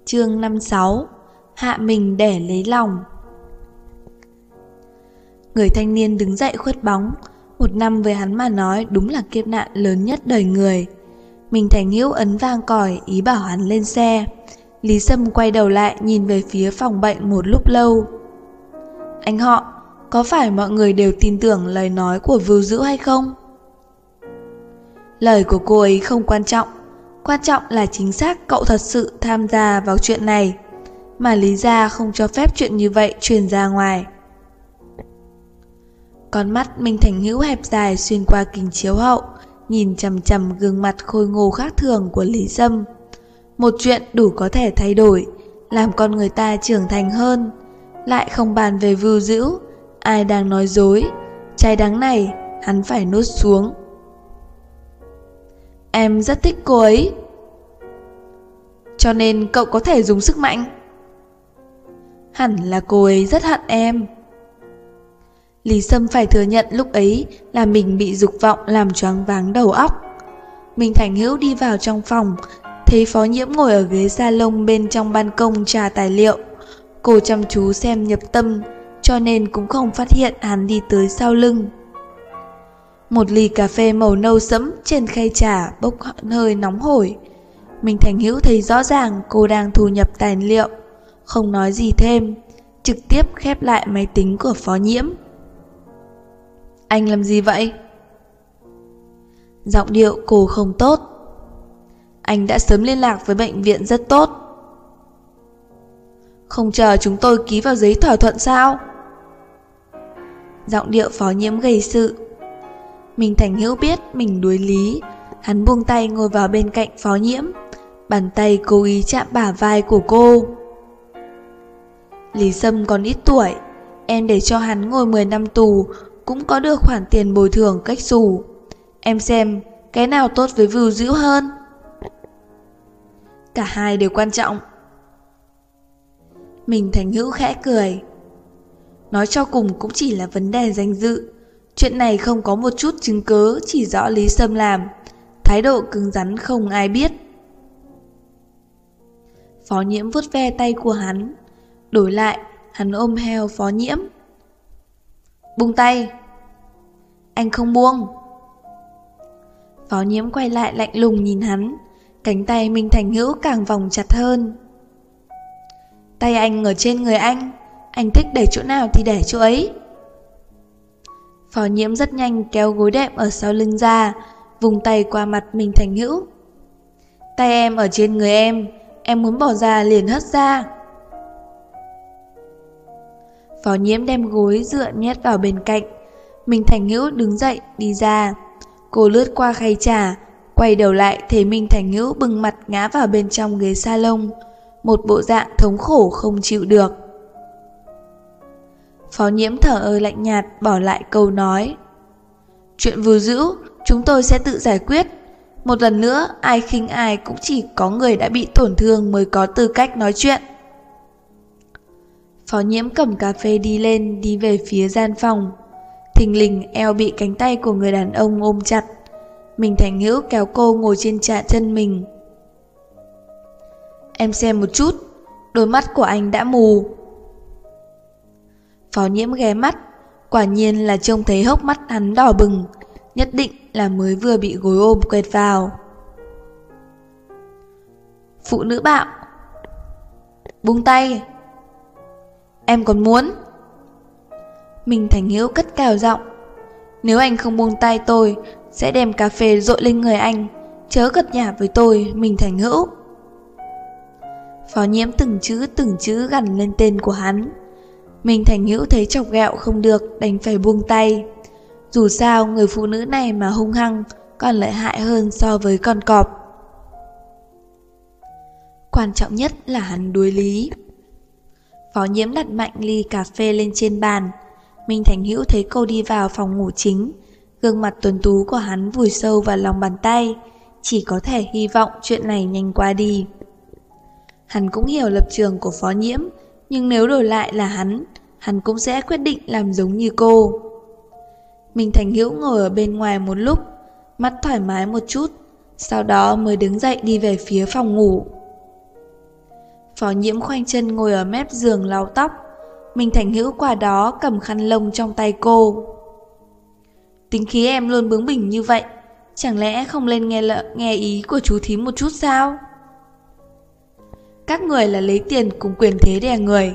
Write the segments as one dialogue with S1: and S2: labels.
S1: Chương 56. Hạ mình để lấy lòng. Người thanh niên đứng dậy khuất bóng. Một năm với hắn mà nói đúng là kiếp nạn lớn nhất đời người. Mình Thành Hữu ấn vang còi ý bảo hắn lên xe. Lý Sâm quay đầu lại nhìn về phía phòng bệnh một lúc lâu. Anh họ, có phải mọi người đều tin tưởng lời nói của Vưu Dữ hay không? Lời của cô ấy không quan trọng. Quan trọng là chính xác cậu thật sự tham gia vào chuyện này, mà Lý gia không cho phép chuyện như vậy truyền ra ngoài. Con mắt Minh Thành Hữu hẹp dài xuyên qua kính chiếu hậu, nhìn chằm chằm gương mặt khôi ngô khác thường của Lý Sâm. Một chuyện đủ có thể thay đổi, làm con người ta trưởng thành hơn. Lại không bàn về Vưu Dữ, ai đang nói dối. Trái đắng này hắn phải nuốt xuống. Em rất thích cô ấy, cho nên cậu có thể dùng sức mạnh. Hẳn là cô ấy rất hận em. Lý Sâm phải thừa nhận lúc ấy là mình bị dục vọng làm choáng váng đầu óc. Minh Thành Hữu đi vào trong phòng, thấy Phó Nhiễm ngồi ở ghế salon bên trong ban công trà tài liệu. Cô chăm chú xem nhập tâm, cho nên cũng không phát hiện hắn đi tới sau lưng. Một ly cà phê màu nâu sẫm trên khay trà bốc hơi nóng hổi. Minh Thành Hữu thấy rõ ràng cô đang thu nhập tài liệu, không nói gì thêm, trực tiếp khép lại máy tính của Phó Nhiễm. Anh làm gì vậy? Giọng điệu cô không tốt. Anh đã sớm liên lạc với bệnh viện rất tốt. Không chờ chúng tôi ký vào giấy thỏa thuận sao? Giọng điệu Phó Nhiễm gây sự. Minh Thành Hữu biết mình đuối lý, hắn buông tay ngồi vào bên cạnh Phó Nhiễm, bàn tay cố ý chạm bả vai của cô. Lý Sâm còn ít tuổi, em để cho hắn ngồi 10 năm tù cũng có được khoản tiền bồi thường cách xù. Em xem cái nào tốt với Vưu Dữ hơn? Cả hai đều quan trọng. Minh Thành Hữu khẽ cười. Nói cho cùng cũng chỉ là vấn đề danh dự. Chuyện này không có một chút chứng cớ chỉ rõ Lý Sâm làm. Thái độ cứng rắn không ai biết. Phó Nhiễm vuốt ve tay của hắn. Đổi lại, hắn ôm heo Phó Nhiễm. Buông tay. Anh không buông. Phó Nhiễm quay lại lạnh lùng nhìn hắn. Cánh tay Minh Thành Hữu càng vòng chặt hơn. Tay anh ở trên người anh thích để chỗ nào thì để chỗ ấy. Phó Nhiễm rất nhanh kéo gối đệm ở sau lưng ra, vùng tay qua mặt Minh Thành Hữu. Tay em ở trên người em muốn bỏ ra liền hất ra. Phó Nhiễm đem gối dựa nhét vào bên cạnh. Minh Thành Hữu đứng dậy đi ra. Cô lướt qua khay trà, quay đầu lại thấy Minh Thành Hữu bưng mặt ngã vào bên trong ghế salon, một bộ dạng thống khổ không chịu được. Phó Nhiễm thở ơ lạnh nhạt bỏ lại câu nói. Chuyện Vưu Dữ chúng tôi sẽ tự giải quyết. Một lần nữa ai khinh ai cũng chỉ có người đã bị tổn thương mới có tư cách nói chuyện. Phó Nhiễm cầm cà phê đi về phía gian phòng. Thình lình eo bị cánh tay của người đàn ông ôm chặt. Minh Thành Hữu kéo cô ngồi trên chân mình. Em xem một chút, đôi mắt của anh đã mù. Phó Nhiễm ghé mắt, quả nhiên là trông thấy hốc mắt hắn đỏ bừng, nhất định là mới vừa bị gối ôm quẹt vào. Phụ nữ bạo. Buông tay. Em còn muốn. Minh Thành Hữu cất cao giọng. Nếu anh không buông tay tôi sẽ đem cà phê dội lên người anh. Chớ cật nhả với tôi, Minh Thành Hữu. Phó Nhiễm từng chữ gằn lên tên của hắn. Minh Thành Hữu thấy chọc ghẹo không được, đành phải buông tay. Dù sao người phụ nữ này mà hung hăng còn lợi hại hơn so với con cọp. Quan trọng nhất là hắn đuối lý. Phó Nhiễm đặt mạnh ly cà phê lên trên bàn. Minh Thành Hữu thấy cô đi vào phòng ngủ chính. Gương mặt tuấn tú của hắn vùi sâu vào lòng bàn tay. Chỉ có thể hy vọng chuyện này nhanh qua đi. Hắn cũng hiểu lập trường của Phó Nhiễm, nhưng nếu đổi lại là hắn cũng sẽ quyết định làm giống như cô. Minh Thành Hữu ngồi ở bên ngoài một lúc, mắt thoải mái một chút, sau đó mới đứng dậy đi về phía phòng ngủ. Phó Nhiễm khoanh chân ngồi ở mép giường lau tóc. Minh Thành Hữu qua đó cầm khăn lông trong tay cô. Tính khí em luôn bướng bỉnh như vậy, chẳng lẽ không lên nghe ý của chú thím một chút sao? Các người là lấy tiền cùng quyền thế đè người.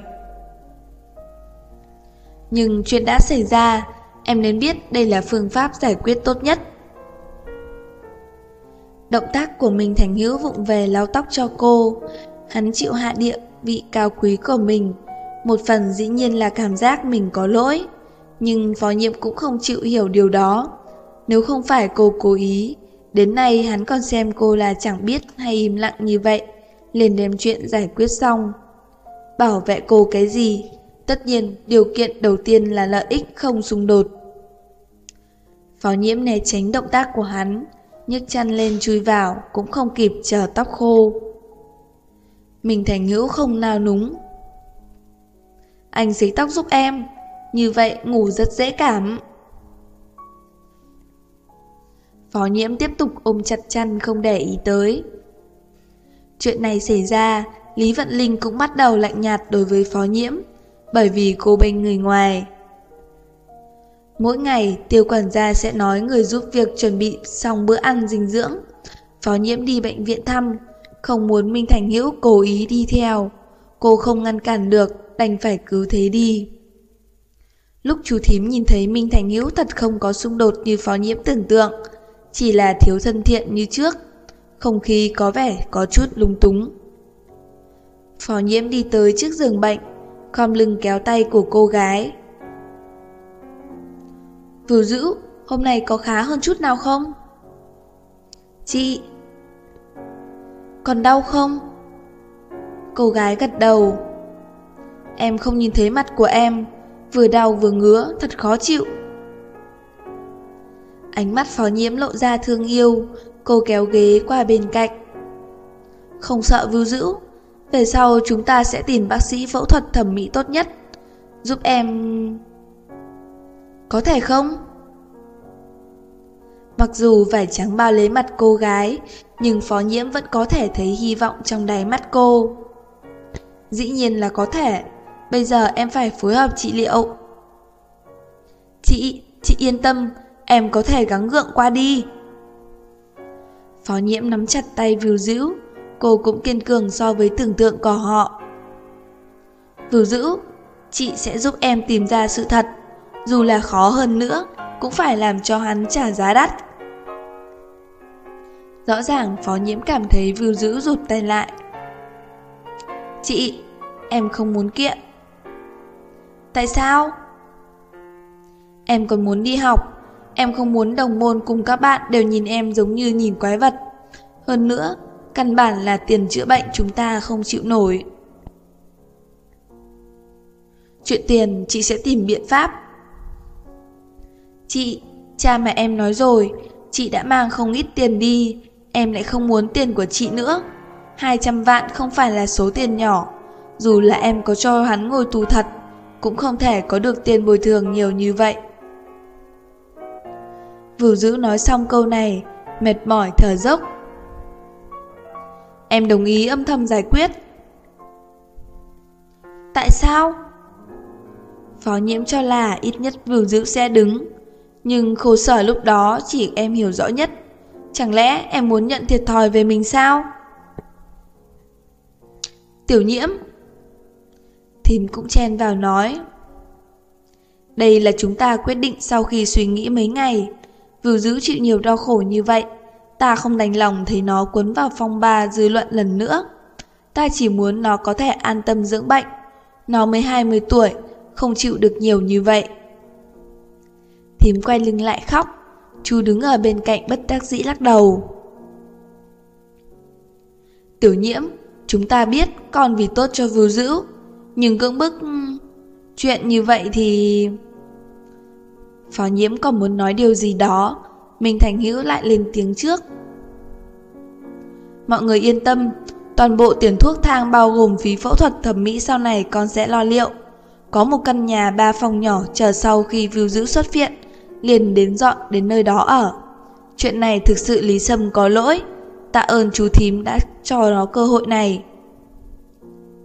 S1: Nhưng chuyện đã xảy ra, em nên biết đây là phương pháp giải quyết tốt nhất. Động tác của Minh Thành Hữu vụng về lau tóc cho cô. Hắn chịu hạ địa vị cao quý của mình. Một phần dĩ nhiên là cảm giác mình có lỗi, nhưng Phó Nhiễm cũng không chịu hiểu điều đó. Nếu không phải cô cố ý, đến nay hắn còn xem cô là chẳng biết hay im lặng như vậy, liền đem chuyện giải quyết xong. Bảo vệ cô cái gì? Tất nhiên điều kiện đầu tiên là lợi ích không xung đột. Phó Nhiễm né tránh động tác của hắn, nhấc chăn lên chui vào, cũng không kịp chờ tóc khô. Minh Thành Hữu không nao núng. Anh sấy tóc giúp em, như vậy ngủ rất dễ cảm. Phó Nhiễm tiếp tục ôm chặt chăn không để ý tới. Chuyện này xảy ra, Lý Vận Linh cũng bắt đầu lạnh nhạt đối với Phó Nhiễm, bởi vì cô bên người ngoài. Mỗi ngày Tiêu quản gia sẽ nói người giúp việc chuẩn bị xong bữa ăn dinh dưỡng. Phó Nhiễm đi bệnh viện thăm, không muốn Minh Thành Hữu cố ý đi theo. Cô không ngăn cản được, đành phải cứ thế đi. Lúc chú thím nhìn thấy Minh Thành Hữu thật không có xung đột như Phó Nhiễm tưởng tượng, chỉ là thiếu thân thiện như trước, không khí có vẻ có chút lung túng. Phó Nhiễm đi tới trước giường bệnh, khom lưng kéo tay của cô gái. Vưu Dữ, hôm nay có khá hơn chút nào không? Chị. Còn đau không? Cô gái gật đầu. Em không nhìn thấy mặt của em, vừa đau vừa ngứa, thật khó chịu. Ánh mắt Phó Nhiễm lộ ra thương yêu, cô kéo ghế qua bên cạnh. Không sợ Vưu Dữ, về sau chúng ta sẽ tìm bác sĩ phẫu thuật thẩm mỹ tốt nhất, giúp em. Có thể không? Mặc dù vải trắng bao lấy mặt cô gái, nhưng Phó Nhiễm vẫn có thể thấy hy vọng trong đáy mắt cô. Dĩ nhiên là có thể, bây giờ em phải phối hợp trị liệu. Chị yên tâm, em có thể gắng gượng qua đi. Phó Nhiễm nắm chặt tay Vưu Dữ, cô cũng kiên cường so với tưởng tượng của họ. Vưu Dữ, chị sẽ giúp em tìm ra sự thật, dù là khó hơn nữa, cũng phải làm cho hắn trả giá đắt. Rõ ràng Phó Nhiễm cảm thấy Vưu Dữ rụt tay lại. Chị, em không muốn kiện. Tại sao? Em còn muốn đi học, em không muốn đồng môn cùng các bạn đều nhìn em giống như nhìn quái vật. Hơn nữa, căn bản là tiền chữa bệnh chúng ta không chịu nổi. Chuyện tiền chị sẽ tìm biện pháp. Chị, cha mẹ em nói rồi, chị đã mang không ít tiền đi, em lại không muốn tiền của chị nữa. 200 vạn không phải là số tiền nhỏ, dù là em có cho hắn ngồi tù thật, cũng không thể có được tiền bồi thường nhiều như vậy. Vưu Dữ nói xong câu này, mệt mỏi thở dốc. Em đồng ý âm thầm giải quyết. Tại sao? Phó Nhiễm cho là ít nhất Vưu Dữ sẽ đứng, nhưng khổ sở lúc đó chỉ em hiểu rõ nhất. Chẳng lẽ em muốn nhận thiệt thòi về mình sao? Tiểu Nhiễm. Thím cũng chen vào nói. Đây là chúng ta quyết định sau khi suy nghĩ mấy ngày. Vưu Dữ chịu nhiều đau khổ như vậy, ta không đành lòng thấy nó cuốn vào phong ba dư luận lần nữa. Ta chỉ muốn nó có thể an tâm dưỡng bệnh. Nó mới 20 tuổi, không chịu được nhiều như vậy. Thím quay lưng lại khóc. Chú đứng ở bên cạnh bất đắc dĩ lắc đầu. Tiểu Nhiễm, chúng ta biết con vì tốt cho Vưu Dữ, nhưng cưỡng bức chuyện như vậy thì... Phó Nhiễm còn muốn nói điều gì đó, Minh Thành Hữu lại lên tiếng trước. Mọi người yên tâm, toàn bộ tiền thuốc thang bao gồm phí phẫu thuật thẩm mỹ sau này con sẽ lo liệu. Có một căn nhà 3 phòng nhỏ chờ sau khi Vưu Dữ xuất viện, liền đến dọn đến nơi đó ở. Chuyện này thực sự Lý Sâm có lỗi, tạ ơn chú thím đã cho nó cơ hội này.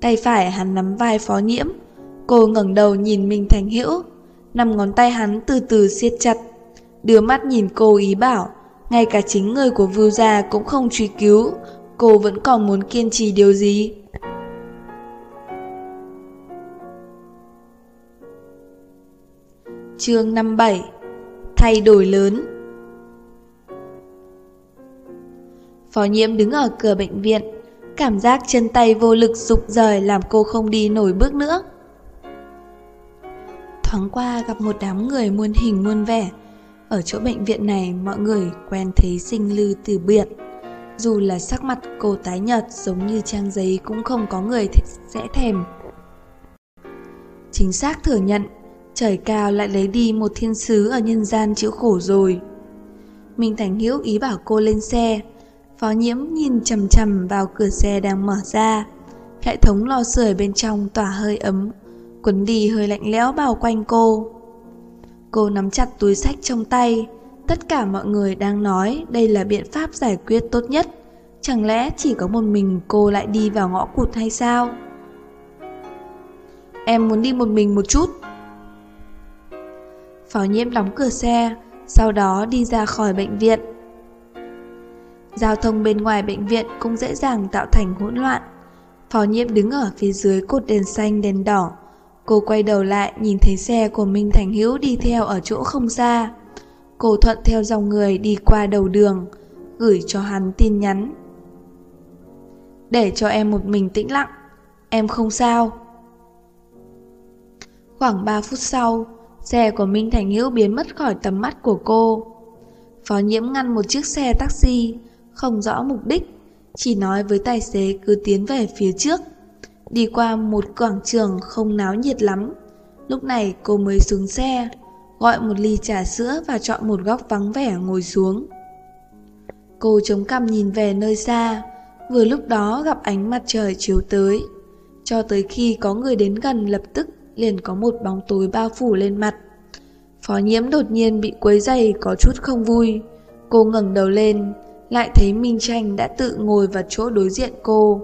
S1: Tay phải hắn nắm vai Phó Nhiễm. Cô ngẩng đầu nhìn Minh Thành Hữu. 5 ngón tay hắn từ từ siết chặt, đưa mắt nhìn cô ý bảo ngay cả chính người của Vưu gia cũng không truy cứu, cô vẫn còn muốn kiên trì điều gì? Chương 57. Thay đổi lớn. Phó Nhiễm đứng ở cửa bệnh viện, cảm giác chân tay vô lực rụng rời làm cô không đi nổi bước nữa. Thoáng qua gặp một đám người muôn hình muôn vẻ. Ở chỗ bệnh viện này mọi người quen thấy sinh lư từ biệt. Dù là sắc mặt cô tái nhợt giống như trang giấy cũng không có người sẽ thèm. Chính xác thừa nhận, trời cao lại lấy đi một thiên sứ ở nhân gian chịu khổ rồi. Minh Thành Hữu ý bảo cô lên xe. Phó Nhiễm nhìn chằm chằm vào cửa xe đang mở ra. Hệ thống lò sưởi bên trong tỏa hơi ấm, cuốn đi hơi lạnh lẽo bao quanh cô. Cô nắm chặt túi xách trong tay. Tất cả mọi người đang nói đây là biện pháp giải quyết tốt nhất. Chẳng lẽ chỉ có một mình cô lại đi vào ngõ cụt hay sao? Em muốn đi một mình một chút. Phó Nhiễm đóng cửa xe, sau đó đi ra khỏi bệnh viện. Giao thông bên ngoài bệnh viện cũng dễ dàng tạo thành hỗn loạn. Phó Nhiễm đứng ở phía dưới cột đèn xanh đèn đỏ. Cô quay đầu lại nhìn thấy xe của Minh Thành Hữu đi theo ở chỗ không xa. Cô thuận theo dòng người đi qua đầu đường, gửi cho hắn tin nhắn. Để cho em một mình tĩnh lặng, em không sao. Khoảng 3 phút sau, xe của Minh Thành Hữu biến mất khỏi tầm mắt của cô. Phó Nhiễm ngăn một chiếc xe taxi, không rõ mục đích, chỉ nói với tài xế cứ tiến về phía trước. Đi qua một quảng trường không náo nhiệt lắm. Lúc này cô mới xuống xe, gọi một ly trà sữa và chọn một góc vắng vẻ ngồi xuống. Cô chống cằm nhìn về nơi xa. Vừa lúc đó gặp ánh mặt trời chiếu tới. Cho tới khi có người đến gần lập tức liền có một bóng tối bao phủ lên mặt. Phó Nhiễm đột nhiên bị quấy rầy có chút không vui. Cô ngẩng đầu lên, lại thấy Minh Tranh đã tự ngồi vào chỗ đối diện cô.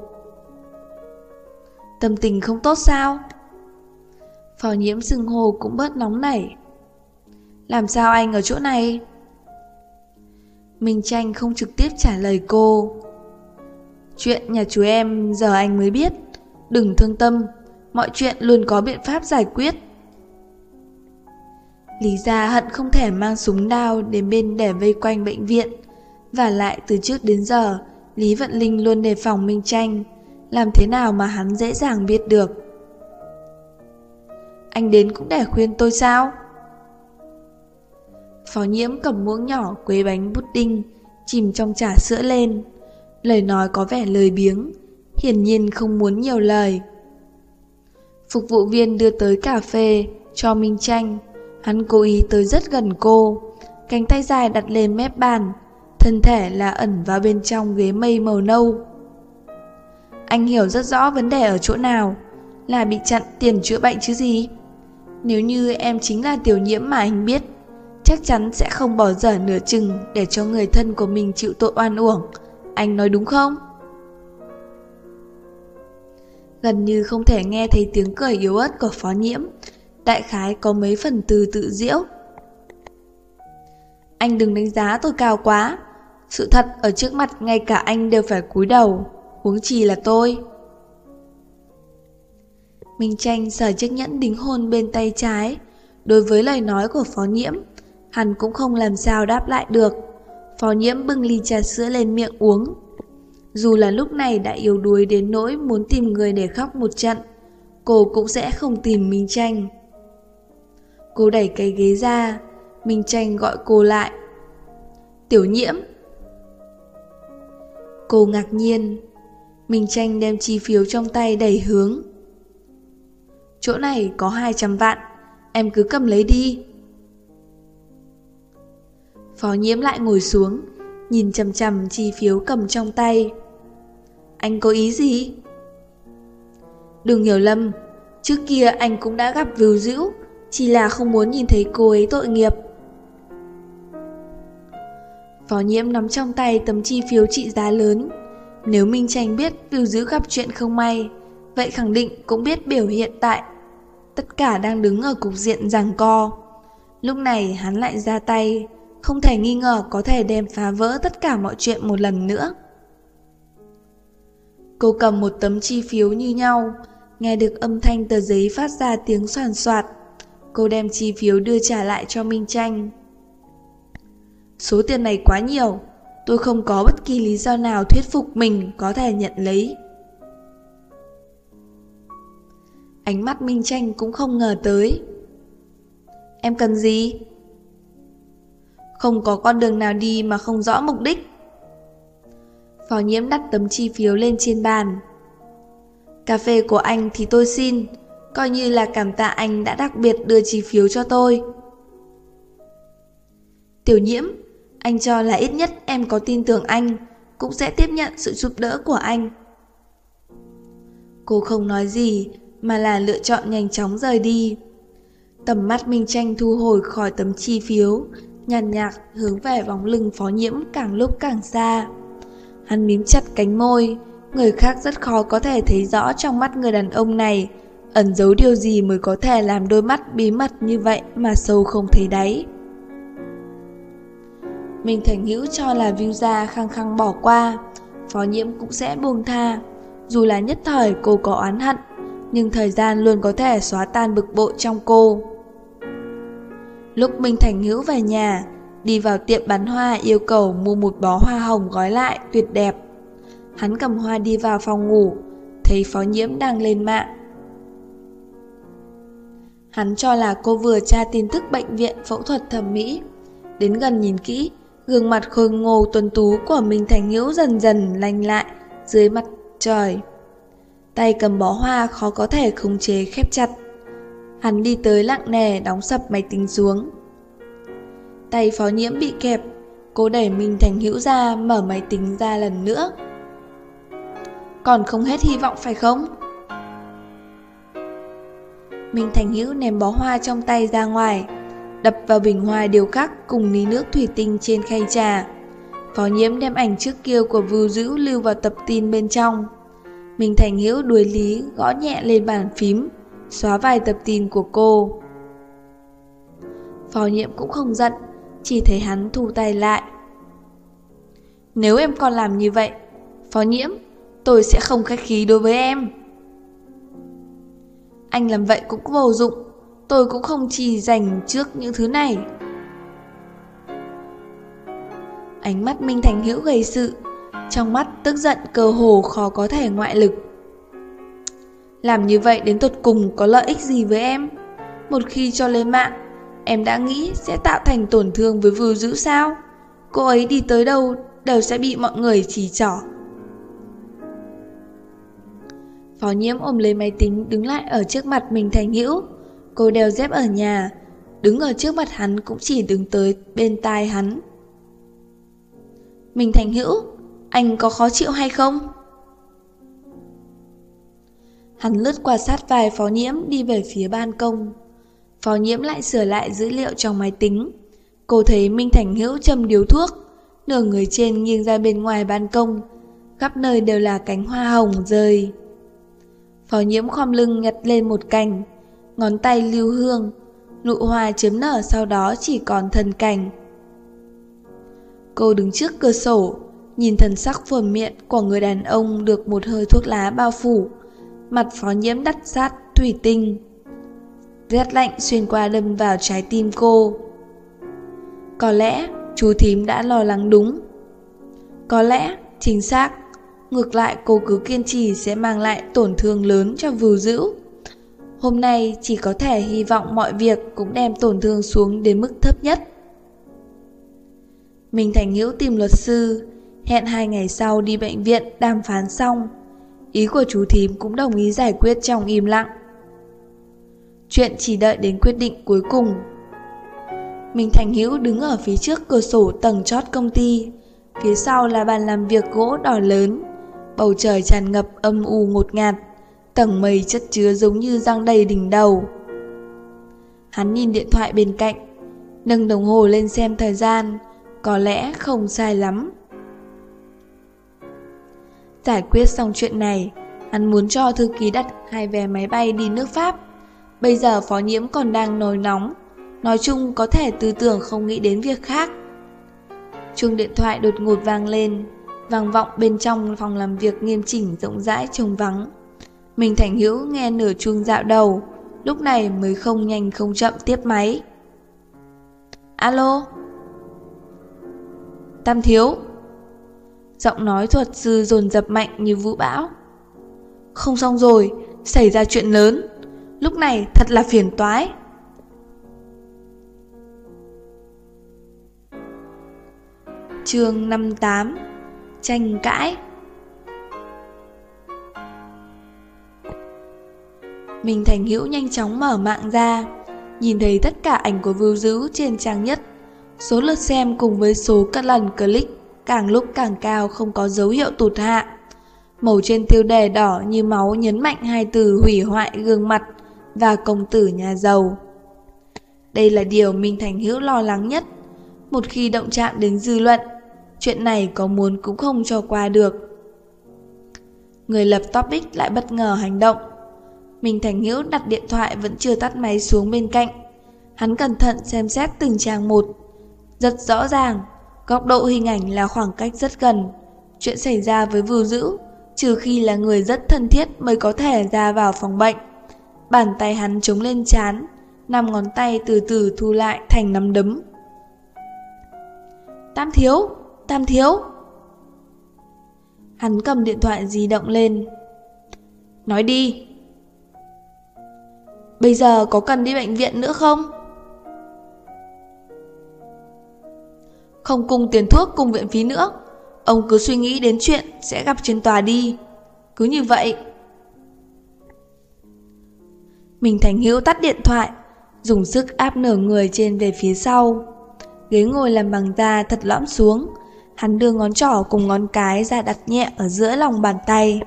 S1: Tâm tình không tốt sao? Phó Nhiễm xưng hô cũng bớt nóng nảy. Làm sao anh ở chỗ này? Minh Tranh không trực tiếp trả lời cô. Chuyện nhà chú em giờ anh mới biết. Đừng thương tâm, mọi chuyện luôn có biện pháp giải quyết. Lý Gia hận không thể mang súng đao đến bên để vây quanh bệnh viện. Và lại từ trước đến giờ Lý Vận Linh luôn đề phòng Minh Tranh. Làm thế nào mà hắn dễ dàng biết được? Anh đến cũng để khuyên tôi sao? Phó Nhiễm cầm muỗng nhỏ quấy bánh pudding chìm trong trà sữa lên. Lời nói có vẻ lười biếng, hiển nhiên không muốn nhiều lời. Phục vụ viên đưa tới cà phê cho Minh Tranh. Hắn cố ý tới rất gần cô, cánh tay dài đặt lên mép bàn, thân thể là ẩn vào bên trong ghế mây màu nâu. Anh hiểu rất rõ vấn đề ở chỗ nào, là bị chặn tiền chữa bệnh chứ gì. Nếu như em chính là Tiểu Nhiễm mà anh biết, chắc chắn sẽ không bỏ dở nửa chừng để cho người thân của mình chịu tội oan uổng. Anh nói đúng không? Gần như không thể nghe thấy tiếng cười yếu ớt của Phó Nhiễm, đại khái có mấy phần từ tự giễu. Anh đừng đánh giá tôi cao quá. Sự thật ở trước mặt ngay cả anh đều phải cúi đầu, huống chi là tôi. Minh Tranh sờ chiếc nhẫn đính hôn bên tay trái. Đối với lời nói của Phó Nhiễm, hắn cũng không làm sao đáp lại được. Phó Nhiễm bưng ly trà sữa lên miệng uống. Dù là lúc này đã yếu đuối đến nỗi muốn tìm người để khóc một trận, cô cũng sẽ không tìm Minh Tranh. Cô đẩy cái ghế ra. Minh Tranh gọi cô lại. Tiểu Nhiễm. Cô ngạc nhiên. Minh Tranh đem chi phiếu trong tay đẩy hướng. Chỗ này có 200 vạn, em cứ cầm lấy đi. Phó Nhiễm lại ngồi xuống, nhìn chằm chằm chi phiếu cầm trong tay. Anh có ý gì? Đừng hiểu lầm, trước kia anh cũng đã gặp Vưu Dĩu, chỉ là không muốn nhìn thấy cô ấy tội nghiệp. Phó Nhiễm nắm trong tay tấm chi phiếu trị giá lớn. Nếu Minh Tranh biết Vưu Dĩu gặp chuyện không may, vậy khẳng định cũng biết biểu hiện tại. Tất cả đang đứng ở cục diện giằng co. Lúc này hắn lại ra tay, không thể nghi ngờ có thể đem phá vỡ tất cả mọi chuyện một lần nữa. Cô cầm một tấm chi phiếu như nhau, nghe được âm thanh tờ giấy phát ra tiếng xoàn xoạt. Cô đem chi phiếu đưa trả lại cho Minh Tranh. Số tiền này quá nhiều, tôi không có bất kỳ lý do nào thuyết phục mình có thể nhận lấy. Ánh mắt Minh Tranh cũng không ngờ tới. Em cần gì? Không có con đường nào đi mà không rõ mục đích. Phó Nhiễm đặt tấm chi phiếu lên trên bàn. Cà phê của anh thì tôi xin, coi như là cảm tạ anh đã đặc biệt đưa chi phiếu cho tôi. Tiểu Nhiễm, anh cho là ít nhất em có tin tưởng anh, cũng sẽ tiếp nhận sự giúp đỡ của anh. Cô không nói gì, mà là lựa chọn nhanh chóng rời đi. Tầm mắt Minh Tranh thu hồi khỏi tấm chi phiếu, nhàn nhạt hướng về bóng lưng Phó Nhiễm càng lúc càng xa. Hắn mím chặt cánh môi, người khác rất khó có thể thấy rõ trong mắt người đàn ông này ẩn giấu điều gì mới có thể làm đôi mắt bí mật như vậy mà sâu không thấy đáy. Minh Thành Hữu cho là Vưu Gia khăng khăng bỏ qua, Phó Nhiễm cũng sẽ buông tha. Dù là nhất thời cô có oán hận, nhưng thời gian luôn có thể xóa tan bực bội trong cô. Lúc Minh Thành Hữu về nhà, đi vào tiệm bán hoa yêu cầu mua một bó hoa hồng gói lại tuyệt đẹp. Hắn cầm hoa đi vào phòng ngủ, thấy Phó Nhiễm đang lên mạng. Hắn cho là cô vừa tra tin tức bệnh viện phẫu thuật thẩm mỹ. Đến gần nhìn kỹ, gương mặt khôi ngô tuấn tú của Minh Thành Hữu dần dần lanh lại dưới mặt trời. Tay cầm bó hoa khó có thể khống chế khép chặt. Hắn đi tới lặng nề đóng sập máy tính xuống. Tay Phó Nhiễm bị kẹp, cô đẩy Minh Thành Hữu ra, mở máy tính ra lần nữa. Còn không hết hy vọng phải không? Minh Thành Hữu ném bó hoa trong tay ra ngoài, đập vào bình hoa điêu khắc cùng ly nước thủy tinh trên khay trà. Phó Nhiễm đem ảnh trước kia của Vưu Dữ lưu vào tập tin bên trong. Minh Thành Hữu đuổi lý gõ nhẹ lên bàn phím, xóa vài tập tin của cô. Phó Nhiễm cũng không giận, chỉ thấy hắn thu tay lại. Nếu em còn làm như vậy, Phó Nhiễm, tôi sẽ không khách khí đối với em. Anh làm vậy cũng vô dụng, tôi cũng không chỉ dành trước những thứ này. Ánh mắt Minh Thành Hữu gầy sự, trong mắt tức giận cơ hồ khó có thể ngoại lực. Làm như vậy đến tột cùng có lợi ích gì với em? Một khi cho lên mạng, em đã nghĩ sẽ tạo thành tổn thương với Vưu Dữ sao? Cô ấy đi tới đâu đều sẽ bị mọi người chỉ trỏ. Phó Nhiễm ôm lấy máy tính đứng lại ở trước mặt Minh Thành Hữu. Cô đeo dép ở nhà, đứng ở trước mặt hắn cũng chỉ đứng tới bên tai hắn. Minh Thành Hữu, anh có khó chịu hay không? Hắn lướt qua sát vai Phó Nhiễm đi về phía ban công. Phó Nhiễm lại sửa lại dữ liệu trong máy tính. Cô thấy Minh Thành Hữu châm điếu thuốc, nửa người trên nghiêng ra bên ngoài ban công, khắp nơi đều là cánh hoa hồng rơi. Phó Nhiễm khom lưng nhặt lên một cành, ngón tay lưu hương, nụ hoa chớm nở sau đó chỉ còn thân cành. Cô đứng trước cửa sổ, nhìn thần sắc phồn miệng của người đàn ông được một hơi thuốc lá bao phủ. Mặt Phó Nhiễm đắt sát thủy tinh, rét lạnh xuyên qua đâm vào trái tim cô. Có lẽ chú thím đã lo lắng đúng. Có lẽ chính xác, ngược lại cô cứ kiên trì sẽ mang lại tổn thương lớn cho Vưu Dữ. Hôm nay chỉ có thể hy vọng mọi việc cũng đem tổn thương xuống đến mức thấp nhất. Minh Thành Hữu tìm luật sư, hẹn 2 ngày sau đi bệnh viện đàm phán xong. Ý của chú thím cũng đồng ý giải quyết trong im lặng. Chuyện chỉ đợi đến quyết định cuối cùng. Minh Thành Hữu đứng ở phía trước cửa sổ tầng chót công ty. Phía sau là bàn làm việc gỗ đỏ lớn. Bầu trời tràn ngập âm u ngột ngạt, tầng mây chất chứa giống như giăng đầy đỉnh đầu. Hắn nhìn điện thoại bên cạnh, nâng đồng hồ lên xem thời gian. Có lẽ không sai lắm. Giải quyết xong chuyện này, Hắn muốn cho thư ký đặt 2 vé máy bay đi nước Pháp. Bây giờ Phó Nhiễm còn đang nổi nóng, nói chung có thể tư tưởng không nghĩ đến việc khác. Chuông điện thoại đột ngột vang lên, vang vọng bên trong phòng làm việc nghiêm chỉnh rộng rãi trống vắng. Mình Thành Hữu nghe nửa chuông dạo đầu, lúc này mới không nhanh không chậm tiếp máy. Alo? Tam thiếu? Giọng nói thuật sư dồn dập mạnh như vũ bão. Không xong rồi, xảy ra chuyện lớn. Lúc này thật là phiền toái. Chương 58. Tranh cãi. Mình Thành Hữu nhanh chóng mở mạng ra, nhìn thấy tất cả ảnh của Vưu Dữ trên trang nhất. Số lượt xem cùng với số các lần click càng lúc càng cao, không có dấu hiệu tụt hạ. Màu trên tiêu đề đỏ như máu nhấn mạnh 2 từ hủy hoại gương mặt và công tử nhà giàu. Đây là điều Minh Thành Hữu lo lắng nhất. Một khi động chạm đến dư luận, chuyện này có muốn cũng không cho qua được. Người lập topic lại bất ngờ hành động. Minh Thành Hữu đặt điện thoại vẫn chưa tắt máy xuống bên cạnh. Hắn cẩn thận xem xét từng trang một. Rất rõ ràng, góc độ hình ảnh là khoảng cách rất gần. Chuyện xảy ra với Vưu Dữ, trừ khi là người rất thân thiết mới có thể ra vào phòng bệnh. Bàn tay hắn chống lên trán, 5 ngón tay từ từ thu lại thành nắm đấm. Tam thiếu, Tam thiếu. Hắn cầm điện thoại di động lên. Nói đi. Bây giờ có cần đi bệnh viện nữa không? Không cùng tiền thuốc cùng viện phí nữa. Ông cứ suy nghĩ đến chuyện sẽ gặp trên tòa đi. Cứ như vậy. Mình Thành Hữu tắt điện thoại, dùng sức áp nửa người trên về phía sau. Ghế ngồi làm bằng da thật lõm xuống. Hắn đưa ngón trỏ cùng ngón cái ra đặt nhẹ ở giữa lòng bàn tay.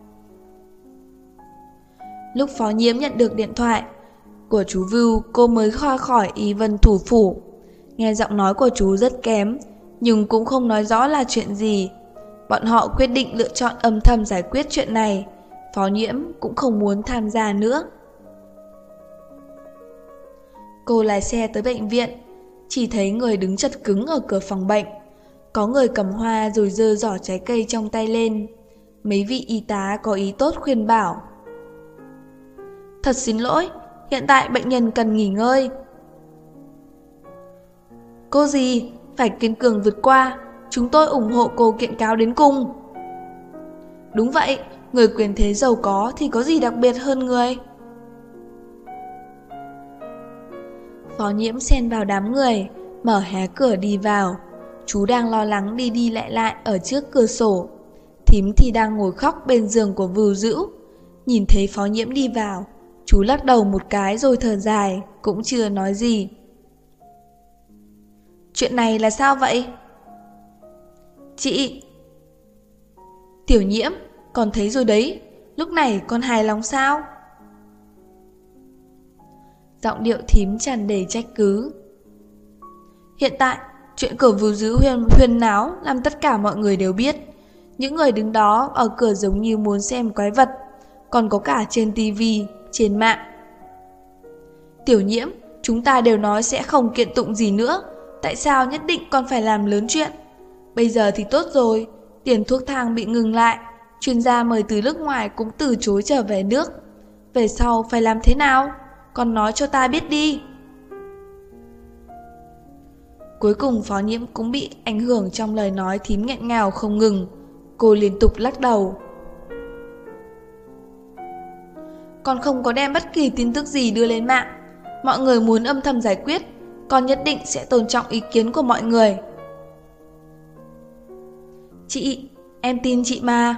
S1: Lúc Phó Nhiễm nhận được điện thoại của chú Vưu, cô mới khỏi Y Vân thủ phủ. Nghe giọng nói của chú rất kém, nhưng cũng không nói rõ là chuyện gì. Bọn họ quyết định lựa chọn âm thầm giải quyết chuyện này. Phó Nhiễm cũng không muốn tham gia nữa. Cô lái xe tới bệnh viện, chỉ thấy người đứng chật cứng ở cửa phòng bệnh. Có người cầm hoa rồi giơ giỏ trái cây trong tay lên. Mấy vị y tá có ý tốt khuyên bảo. Thật xin lỗi, hiện tại bệnh nhân cần nghỉ ngơi. Cô gì, phải kiên cường vượt qua, chúng tôi ủng hộ cô kiện cáo đến cùng. Đúng vậy, người quyền thế giàu có thì có gì đặc biệt hơn người. Phó Nhiễm xen vào đám người, mở hé cửa đi vào. Chú đang lo lắng đi đi lại lại ở trước cửa sổ. Thím thì đang ngồi khóc bên giường của Vưu Dữ. Nhìn thấy Phó Nhiễm đi vào, chú lắc đầu một cái rồi thở dài, cũng chưa nói gì. Chuyện này là sao vậy? Chị! Tiểu Nhiễm, con thấy rồi đấy, lúc này con hài lòng sao? Giọng điệu thím tràn đầy trách cứ. Hiện tại, chuyện cửa Vưu Dữ huyên náo làm tất cả mọi người đều biết. Những người đứng đó ở cửa giống như muốn xem quái vật, còn có cả trên tivi, trên mạng. Tiểu Nhiễm, chúng ta đều nói sẽ không kiện tụng gì nữa. Tại sao nhất định con phải làm lớn chuyện? Bây giờ thì tốt rồi, tiền thuốc thang bị ngừng lại, chuyên gia mời từ nước ngoài cũng từ chối trở về nước. Về sau phải làm thế nào? Con nói cho ta biết đi. Cuối cùng Phó Nhiễm cũng bị ảnh hưởng trong lời nói thím nghẹn ngào không ngừng. Cô liên tục lắc đầu. Con không có đem bất kỳ tin tức gì đưa lên mạng. Mọi người muốn âm thầm giải quyết, con nhất định sẽ tôn trọng ý kiến của mọi người. Chị, em tin chị mà.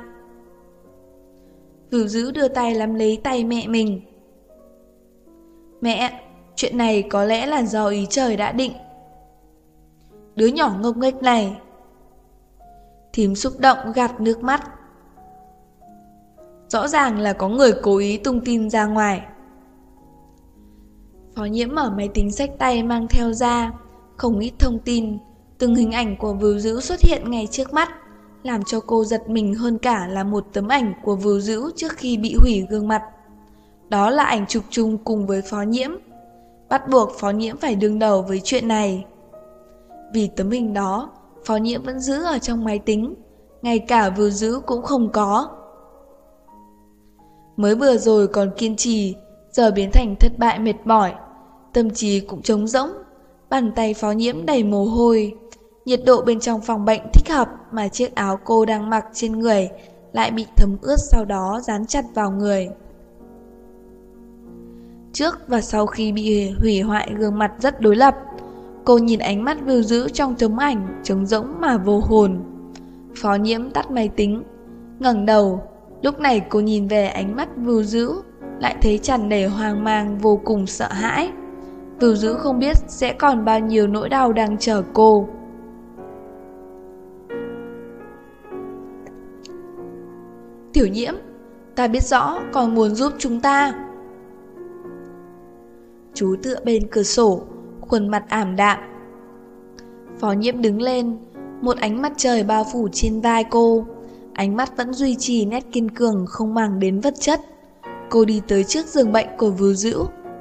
S1: Vưu Dữ đưa tay nắm lấy tay mẹ mình. Mẹ, chuyện này có lẽ là do ý trời đã định. Đứa nhỏ ngốc nghếch này. Thím xúc động gạt nước mắt. Rõ ràng là có người cố ý tung tin ra ngoài. Phó Nhiễm mở máy tính xách tay mang theo ra, không ít thông tin. Từng hình ảnh của Vưu Dữ xuất hiện ngay trước mắt, làm cho cô giật mình hơn cả là một tấm ảnh của Vưu Dữ trước khi bị hủy gương mặt. Đó là ảnh chụp chung cùng với Phó Nhiễm. Bắt buộc Phó Nhiễm phải đương đầu với chuyện này. Vì tấm hình đó, Phó Nhiễm vẫn giữ ở trong máy tính, ngay cả Vưu Dữ cũng không có. Mới vừa rồi còn kiên trì, giờ biến thành thất bại mệt mỏi, tâm trí cũng trống rỗng, bàn tay Phó Nhiễm đầy mồ hôi. Nhiệt độ bên trong phòng bệnh thích hợp mà chiếc áo cô đang mặc trên người lại bị thấm ướt, sau đó dán chặt vào người. Trước và sau khi bị hủy hoại gương mặt rất đối lập. Cô nhìn ánh mắt Vưu Dữ trong tấm ảnh trống rỗng mà vô hồn. Phó Nhiễm tắt máy tính, ngẩng đầu. Lúc này cô nhìn về ánh mắt Vưu Dữ, lại thấy tràn đầy hoang mang, vô cùng sợ hãi. Vưu Dữ không biết sẽ còn bao nhiêu nỗi đau đang chờ cô. Tiểu Nhiễm, ta biết rõ còn muốn giúp chúng ta. Chú tựa bên cửa sổ, khuôn mặt ảm đạm. Phó Nhiễm đứng lên, một ánh mặt trời bao phủ trên vai cô. Ánh mắt vẫn duy trì nét kiên cường không màng đến vật chất. Cô đi tới trước giường bệnh của Vưu Dữ.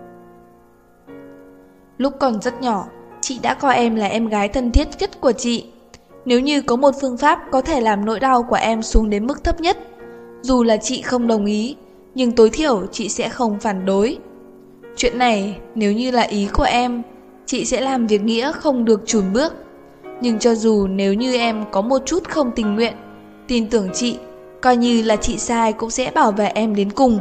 S1: Lúc còn rất nhỏ, chị đã coi em là em gái thân thiết nhất của chị. Nếu như có một phương pháp có thể làm nỗi đau của em xuống đến mức thấp nhất, dù là chị không đồng ý, nhưng tối thiểu chị sẽ không phản đối. Chuyện này nếu như là ý của em, chị sẽ làm việc nghĩa không được chùn bước. Nhưng cho dù nếu như em có một chút không tình nguyện, tin tưởng chị, coi như là chị sai cũng sẽ bảo vệ em đến cùng.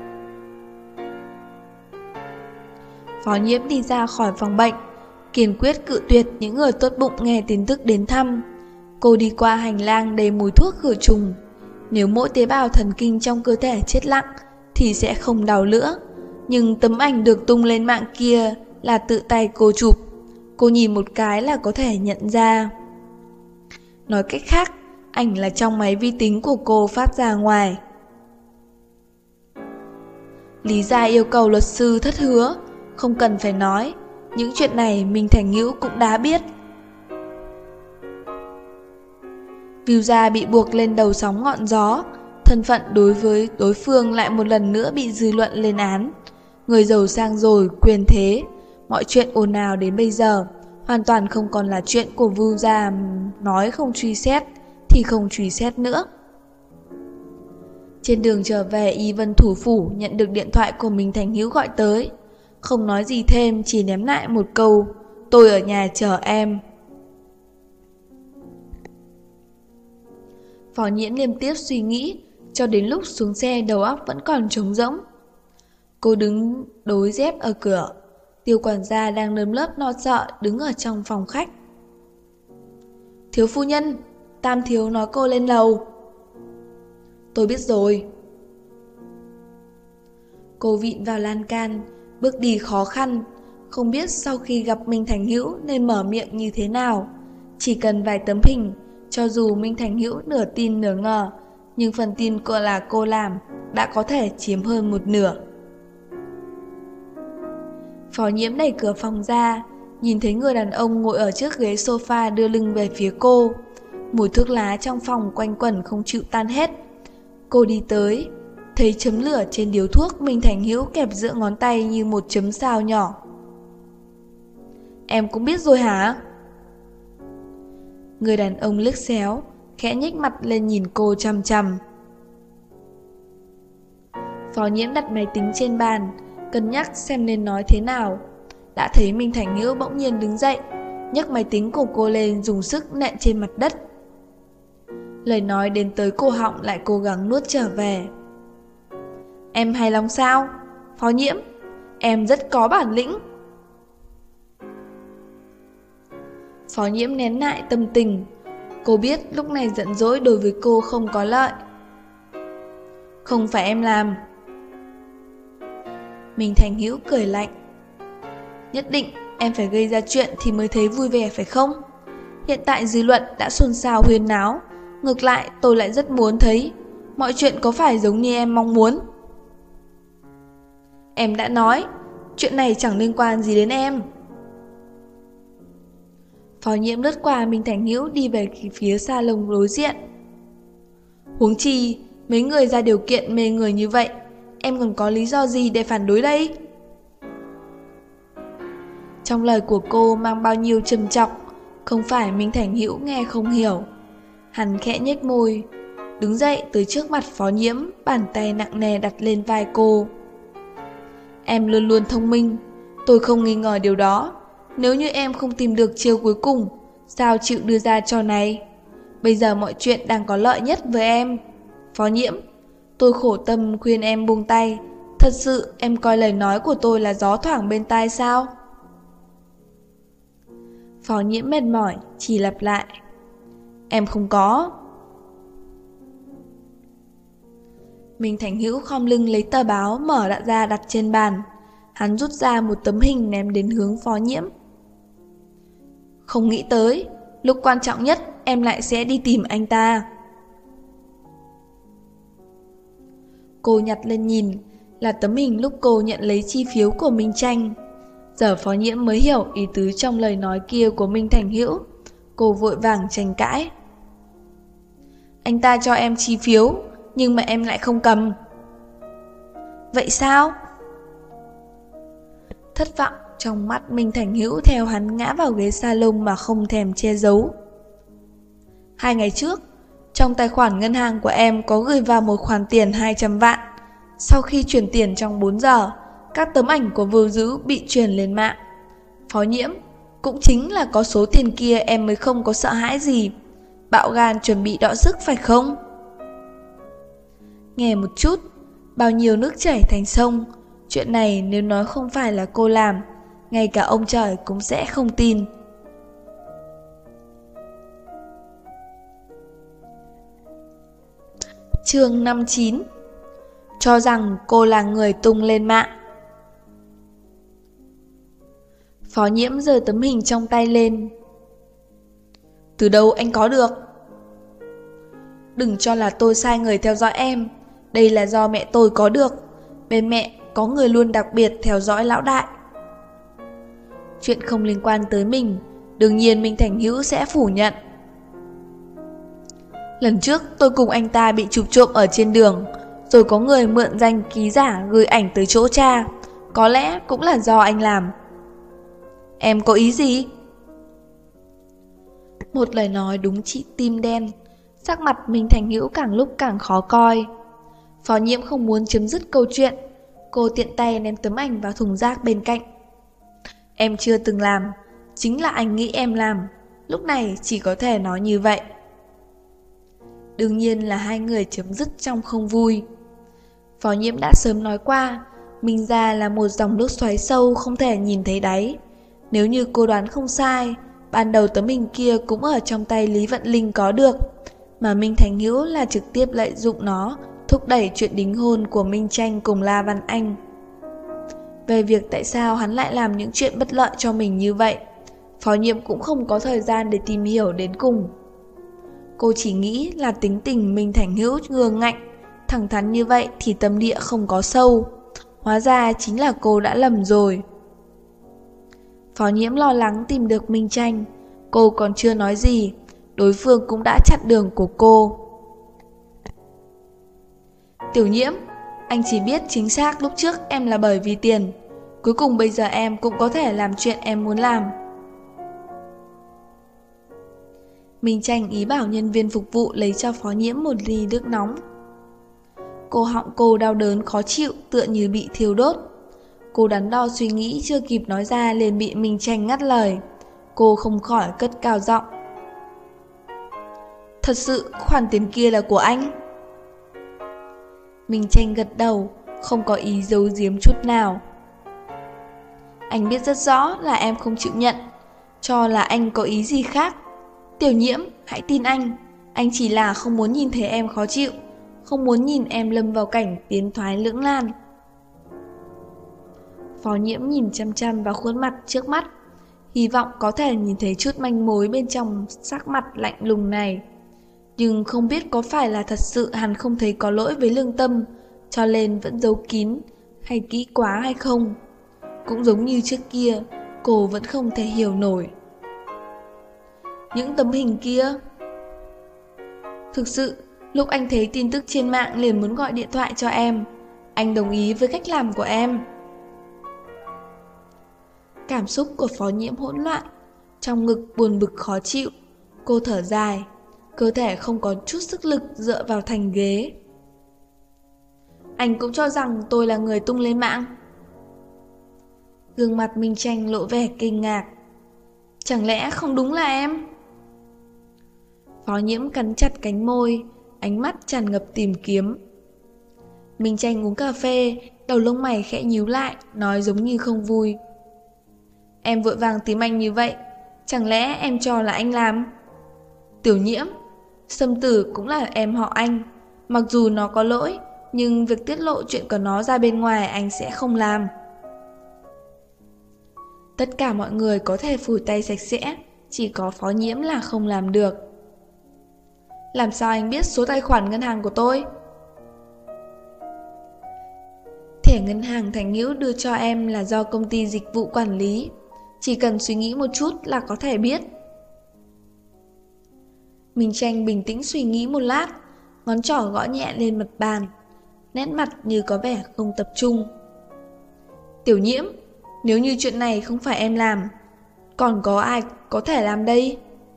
S1: Phó Nhiễm đi ra khỏi phòng bệnh, kiên quyết cự tuyệt những người tốt bụng nghe tin tức đến thăm. Cô đi qua hành lang đầy mùi thuốc khử trùng. Nếu mỗi tế bào thần kinh trong cơ thể chết lặng thì sẽ không đau nữa. Nhưng tấm ảnh được tung lên mạng kia là tự tay cô chụp. Cô nhìn một cái là có thể nhận ra. Nói cách khác, ảnh là trong máy vi tính của cô phát ra ngoài. Lý Gia yêu cầu luật sư thất hứa. Không cần phải nói, những chuyện này Minh Thành Hữu cũng đã biết. Vưu Gia bị buộc lên đầu sóng ngọn gió. Thân phận đối với đối phương lại một lần nữa bị dư luận lên án. Người giàu sang rồi, quyền thế. Mọi chuyện ồn ào đến bây giờ hoàn toàn không còn là chuyện của Vưu Gia. Nói không truy xét thì không truy xét nữa. Trên đường trở về, Y Vân thủ phủ nhận được điện thoại của Minh Thành Hữu gọi tới. Không nói gì thêm, chỉ ném lại một câu: tôi ở nhà chờ em. Phó Nhiễm liên tiếp suy nghĩ, cho đến lúc xuống xe đầu óc vẫn còn trống rỗng. Cô đứng đối dép ở cửa. Tiêu quản gia đang nơm nớp lo sợ đứng ở trong phòng khách. Thiếu phu nhân, Tam thiếu nói cô lên lầu. Tôi biết rồi. Cô vịn vào lan can, bước đi khó khăn, không biết sau khi gặp Minh Thành Hữu nên mở miệng như thế nào. Chỉ cần vài tấm hình, cho dù Minh Thành Hữu nửa tin nửa ngờ, nhưng phần tin cô làm đã có thể chiếm hơn một nửa. Phó Nhiễm đẩy cửa phòng ra, nhìn thấy người đàn ông ngồi ở trước ghế sofa đưa lưng về phía cô. Mùi thuốc lá trong phòng quanh quẩn không chịu tan hết. Cô đi tới, thấy chấm lửa trên điếu thuốc Minh Thành Hữu kẹp giữa ngón tay như một chấm sao nhỏ. Em cũng biết rồi hả? Người đàn ông liếc xéo, khẽ nhếch mặt lên nhìn cô chằm chằm. Phó Nhiễm đặt máy tính trên bàn, cân nhắc xem nên nói thế nào. Đã thấy Minh Thành Hữu bỗng nhiên đứng dậy, nhấc máy tính của cô lên dùng sức nện trên mặt đất. Lời nói đến tới cổ họng lại cố gắng nuốt trở về. Em hài lòng sao? Phó Nhiễm, em rất có bản lĩnh. Phó Nhiễm nén lại tâm tình. Cô biết lúc này giận dỗi đối với cô không có lợi. Không phải em làm. Minh Thành Hữu cười lạnh. Nhất định em phải gây ra chuyện thì mới thấy vui vẻ phải không? Hiện tại dư luận đã xôn xao huyên náo, ngược lại tôi lại rất muốn thấy mọi chuyện có phải giống như em mong muốn. Em đã nói, chuyện này chẳng liên quan gì đến em. Phó Nhiễm lướt qua Minh Thành Hữu đi về phía salon đối diện. Huống chi, mấy người ra điều kiện mê người như vậy, em còn có lý do gì để phản đối đây? Trong lời của cô mang bao nhiêu trầm trọng, không phải Minh Thành Hữu nghe không hiểu. Hắn khẽ nhếch môi, đứng dậy tới trước mặt Phó Nhiễm, bàn tay nặng nề đặt lên vai cô. Em luôn luôn thông minh, tôi không nghi ngờ điều đó. Nếu như em không tìm được chiêu cuối cùng, sao chịu đưa ra trò này? Bây giờ mọi chuyện đang có lợi nhất với em. Phó Nhiễm, tôi khổ tâm khuyên em buông tay. Thật sự em coi lời nói của tôi là gió thoảng bên tai sao? Phó Nhiễm mệt mỏi, chỉ lặp lại. Em không có. Minh Thành Hữu khom lưng lấy tờ báo mở ra đặt trên bàn. Hắn rút ra một tấm hình ném đến hướng Phó Nhiễm. Không nghĩ tới, lúc quan trọng nhất em lại sẽ đi tìm anh ta. Cô nhặt lên nhìn, là tấm hình lúc cô nhận lấy chi phiếu của Minh Tranh. Giờ Phó Nhiễm mới hiểu ý tứ trong lời nói kia của Minh Thành Hữu. Cô vội vàng tranh cãi. Anh ta cho em chi phiếu, nhưng mà em lại không cầm. Vậy sao? Thất vọng trong mắt Minh Thành Hữu theo hắn ngã vào ghế salon mà không thèm che giấu. 2 ngày trước, trong tài khoản ngân hàng của em có gửi vào một khoản tiền 200 vạn. Sau khi chuyển tiền trong 4 giờ, các tấm ảnh của vưu dữ bị truyền lên mạng. Phó Nhiễm, cũng chính là có số tiền kia em mới không có sợ hãi gì. Bạo gan chuẩn bị đọ sức phải không? Nghe một chút, bao nhiêu nước chảy thành sông. Chuyện này nếu nói không phải là cô làm, ngay cả ông trời cũng sẽ không tin. Chương 59. Cho rằng cô là người tung lên mạng. Phó Nhiễm giơ tấm hình trong tay lên. Từ đâu anh có được? Đừng cho là tôi sai người theo dõi em. Đây là do mẹ tôi có được. Bên mẹ có người luôn đặc biệt theo dõi lão đại. Chuyện không liên quan tới mình, đương nhiên Minh Thành Hữu sẽ phủ nhận. Lần trước tôi cùng anh ta bị chụp trộm ở trên đường, rồi có người mượn danh ký giả gửi ảnh tới chỗ cha. Có lẽ cũng là do anh làm. Em có ý gì? Một lời nói đúng chị tim đen. Sắc mặt Minh Thành Hữu càng lúc càng khó coi. Phó Nhiễm không muốn chấm dứt câu chuyện. Cô tiện tay ném tấm ảnh vào thùng rác bên cạnh. Em chưa từng làm, chính là anh nghĩ em làm. Lúc này chỉ có thể nói như vậy. Đương nhiên là hai người chấm dứt trong không vui. Phó Nhiễm đã sớm nói qua, Minh gia là một dòng nước xoáy sâu không thể nhìn thấy đáy. Nếu như cô đoán không sai, ban đầu tấm hình kia cũng ở trong tay Lý Vận Linh có được, mà Minh Thành Hữu là trực tiếp lợi dụng nó thúc đẩy chuyện đính hôn của Minh Tranh cùng La Văn Anh. Về việc tại sao hắn lại làm những chuyện bất lợi cho mình như vậy, Phó Nhiễm cũng không có thời gian để tìm hiểu đến cùng. Cô chỉ nghĩ là tính tình Minh Thành Hữu ngương ngạnh, thẳng thắn như vậy thì tâm địa không có sâu. Hóa ra chính là cô đã lầm rồi. Phó Nhiễm lo lắng tìm được Minh Tranh. Cô còn chưa nói gì, đối phương cũng đã chặn đường của cô. Tiểu Nhiễm, anh chỉ biết chính xác lúc trước em là bởi vì tiền. Cuối cùng bây giờ em cũng có thể làm chuyện em muốn làm. Minh Tranh ý bảo nhân viên phục vụ lấy cho Phó Nhiễm một ly nước nóng. Cổ họng cô đau đớn khó chịu, tựa như bị thiêu đốt. Cô đắn đo suy nghĩ, chưa kịp nói ra liền bị Minh Tranh ngắt lời. Cô không khỏi cất cao giọng. Thật sự khoản tiền kia là của anh? Minh Tranh gật đầu, không có ý giấu giếm chút nào. Anh biết rất rõ là em không chịu nhận, cho là anh có ý gì khác. Tiểu Nhiễm, hãy tin anh chỉ là không muốn nhìn thấy em khó chịu, không muốn nhìn em lâm vào cảnh tiến thoái lưỡng nan. Phó Nhiễm nhìn chăm chăm vào khuôn mặt trước mắt, hy vọng có thể nhìn thấy chút manh mối bên trong sắc mặt lạnh lùng này. Nhưng không biết có phải là thật sự hắn không thấy có lỗi với lương tâm, cho nên vẫn giấu kín, hay kỹ quá hay không. Cũng giống như trước kia, cô vẫn không thể hiểu nổi. Những tấm hình kia, thực sự Lúc anh thấy tin tức trên mạng liền muốn gọi điện thoại cho em. Anh đồng ý với cách làm của em. Cảm xúc của Phó Nhiễm hỗn loạn, trong ngực buồn bực khó chịu. Cô thở dài, cơ thể không có chút sức lực dựa vào thành ghế. Anh cũng cho rằng tôi là người tung lên mạng. Gương mặt Minh Tranh lộ vẻ kinh ngạc. Chẳng lẽ không đúng là em? Phó Nhiễm cắn chặt cánh môi, ánh mắt tràn ngập tìm kiếm. Minh Tranh uống cà phê, đầu lông mày khẽ nhíu lại, nói giống như không vui. Em vội vàng tìm anh như vậy, chẳng lẽ em cho là anh làm? Tiểu Nhiễm, Sâm Tử cũng là em họ anh. Mặc dù nó có lỗi, nhưng việc tiết lộ chuyện của nó ra bên ngoài anh sẽ không làm. Tất cả mọi người có thể phủi tay sạch sẽ, chỉ có Phó Nhiễm là không làm được. Làm sao anh biết số tài khoản ngân hàng của tôi? Thẻ ngân hàng Thành Hữu đưa cho em là do công ty dịch vụ quản lý. Chỉ cần suy nghĩ một chút là có thể biết. Minh Tranh bình tĩnh suy nghĩ một lát, ngón trỏ gõ nhẹ lên mặt bàn, nét mặt như có vẻ không tập trung. Tiểu Nhiễm, nếu như chuyện này không phải em làm, còn có ai có thể làm đây?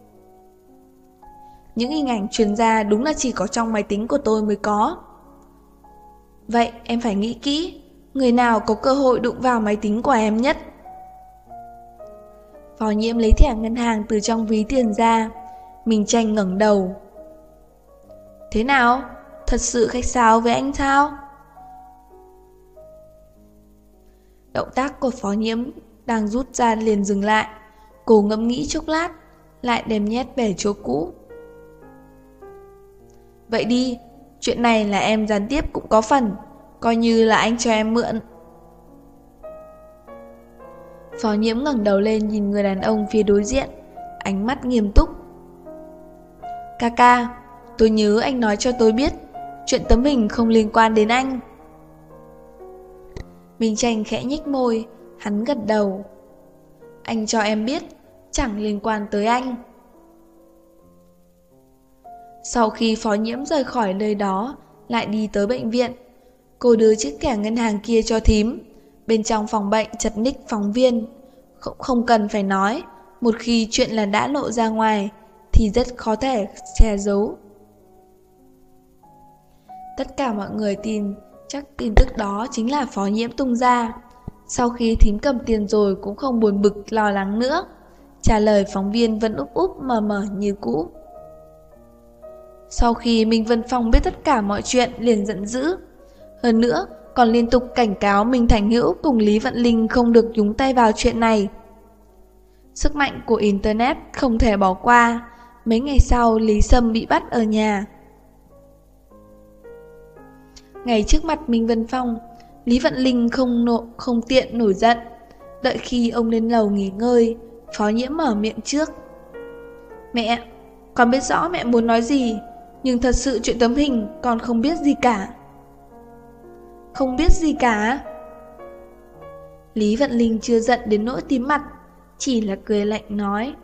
S1: Những hình ảnh truyền ra đúng là chỉ có trong máy tính của tôi mới có. Vậy em phải nghĩ kỹ, người nào có cơ hội đụng vào máy tính của em nhất? Phó Nhiễm lấy thẻ ngân hàng từ trong ví tiền ra. Minh Tranh ngẩng đầu. Thế nào? Thật sự khách sáo với anh sao? Động tác của Phó Nhiễm đang rút ra liền dừng lại. Cô ngẫm nghĩ chốc lát, lại đem nhét về chỗ cũ. Vậy đi, chuyện này là em gián tiếp cũng có phần, coi như là anh cho em mượn. Phó Nhiễm ngẩng đầu lên nhìn người đàn ông phía đối diện, ánh mắt nghiêm túc. Ca, tôi nhớ anh nói cho tôi biết, chuyện tấm hình không liên quan đến anh. Minh Tranh khẽ nhếch môi, hắn gật đầu. Anh cho em biết, chẳng liên quan tới anh. Sau khi Phó Nhiễm rời khỏi nơi đó, lại đi tới bệnh viện. Cô đưa chiếc thẻ ngân hàng kia cho thím. Bên trong phòng bệnh chật ních phóng viên. Không cần phải nói, một khi chuyện là đã lộ ra ngoài thì rất khó thể che giấu. Tất cả mọi người tin chắc tin tức đó chính là Phó Nhiễm tung ra. Sau khi thím cầm tiền rồi cũng không buồn bực lo lắng nữa. Trả lời phóng viên vẫn úp úp mờ mờ như cũ. Sau khi Minh Vân Phong biết tất cả mọi chuyện liền giận dữ. Hơn nữa còn liên tục cảnh cáo Minh Thành Hữu cùng Lý Vận Linh không được nhúng tay vào chuyện này. Sức mạnh của Internet không thể bỏ qua. Mấy ngày sau Lý Sâm bị bắt ở nhà. Ngay trước mặt Minh Vân Phong, Lý Vận Linh không tiện nổi giận. Đợi khi ông lên lầu nghỉ ngơi, Phó Nhiễm mở miệng trước. Mẹ, con biết rõ mẹ muốn nói gì, nhưng thật sự chuyện tấm hình con không biết gì cả. Không biết gì cả? Lý Vận Linh chưa giận đến nỗi tím mặt, chỉ là cười lạnh nói.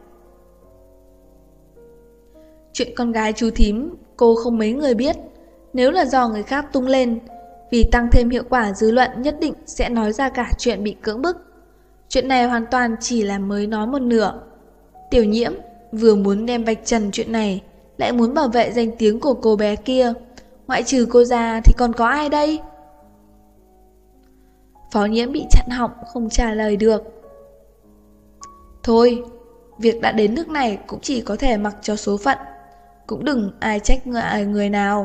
S1: Chuyện con gái chú thím cô không mấy người biết. Nếu là do người khác tung lên, vì tăng thêm hiệu quả dư luận nhất định sẽ nói ra cả chuyện bị cưỡng bức. Chuyện này hoàn toàn chỉ là mới nói một nửa. Tiểu Nhiễm vừa muốn đem vạch trần chuyện này, lại muốn bảo vệ danh tiếng của cô bé kia. Ngoại trừ cô ra thì còn có ai đây? Phó Nhiễm bị chặn họng không trả lời được. Thôi, việc đã đến nước này cũng chỉ có thể mặc cho số phận. Cũng đừng ai trách người nào.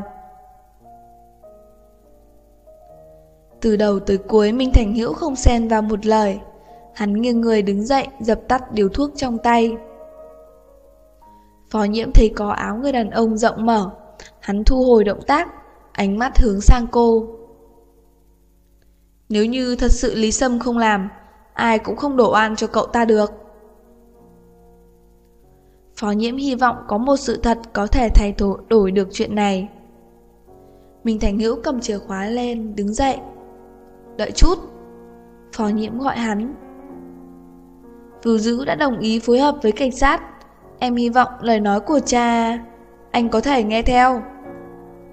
S1: Từ đầu tới cuối Minh Thành Hữu không xen vào một lời. Hắn nghiêng người đứng dậy dập tắt điếu thuốc trong tay. Phó Nhiễm thấy có áo người đàn ông rộng mở. Hắn thu hồi động tác, ánh mắt hướng sang cô. Nếu như thật sự Lý Sâm không làm, ai cũng không đổ oan cho cậu ta được. Phó Nhiễm hy vọng có một sự thật có thể thay đổi được chuyện này. Minh Thành Hữu cầm chìa khóa lên, đứng dậy. Đợi chút. Phó Nhiễm gọi hắn. Vưu Dữ đã đồng ý phối hợp với cảnh sát. Em hy vọng lời nói của cha anh có thể nghe theo.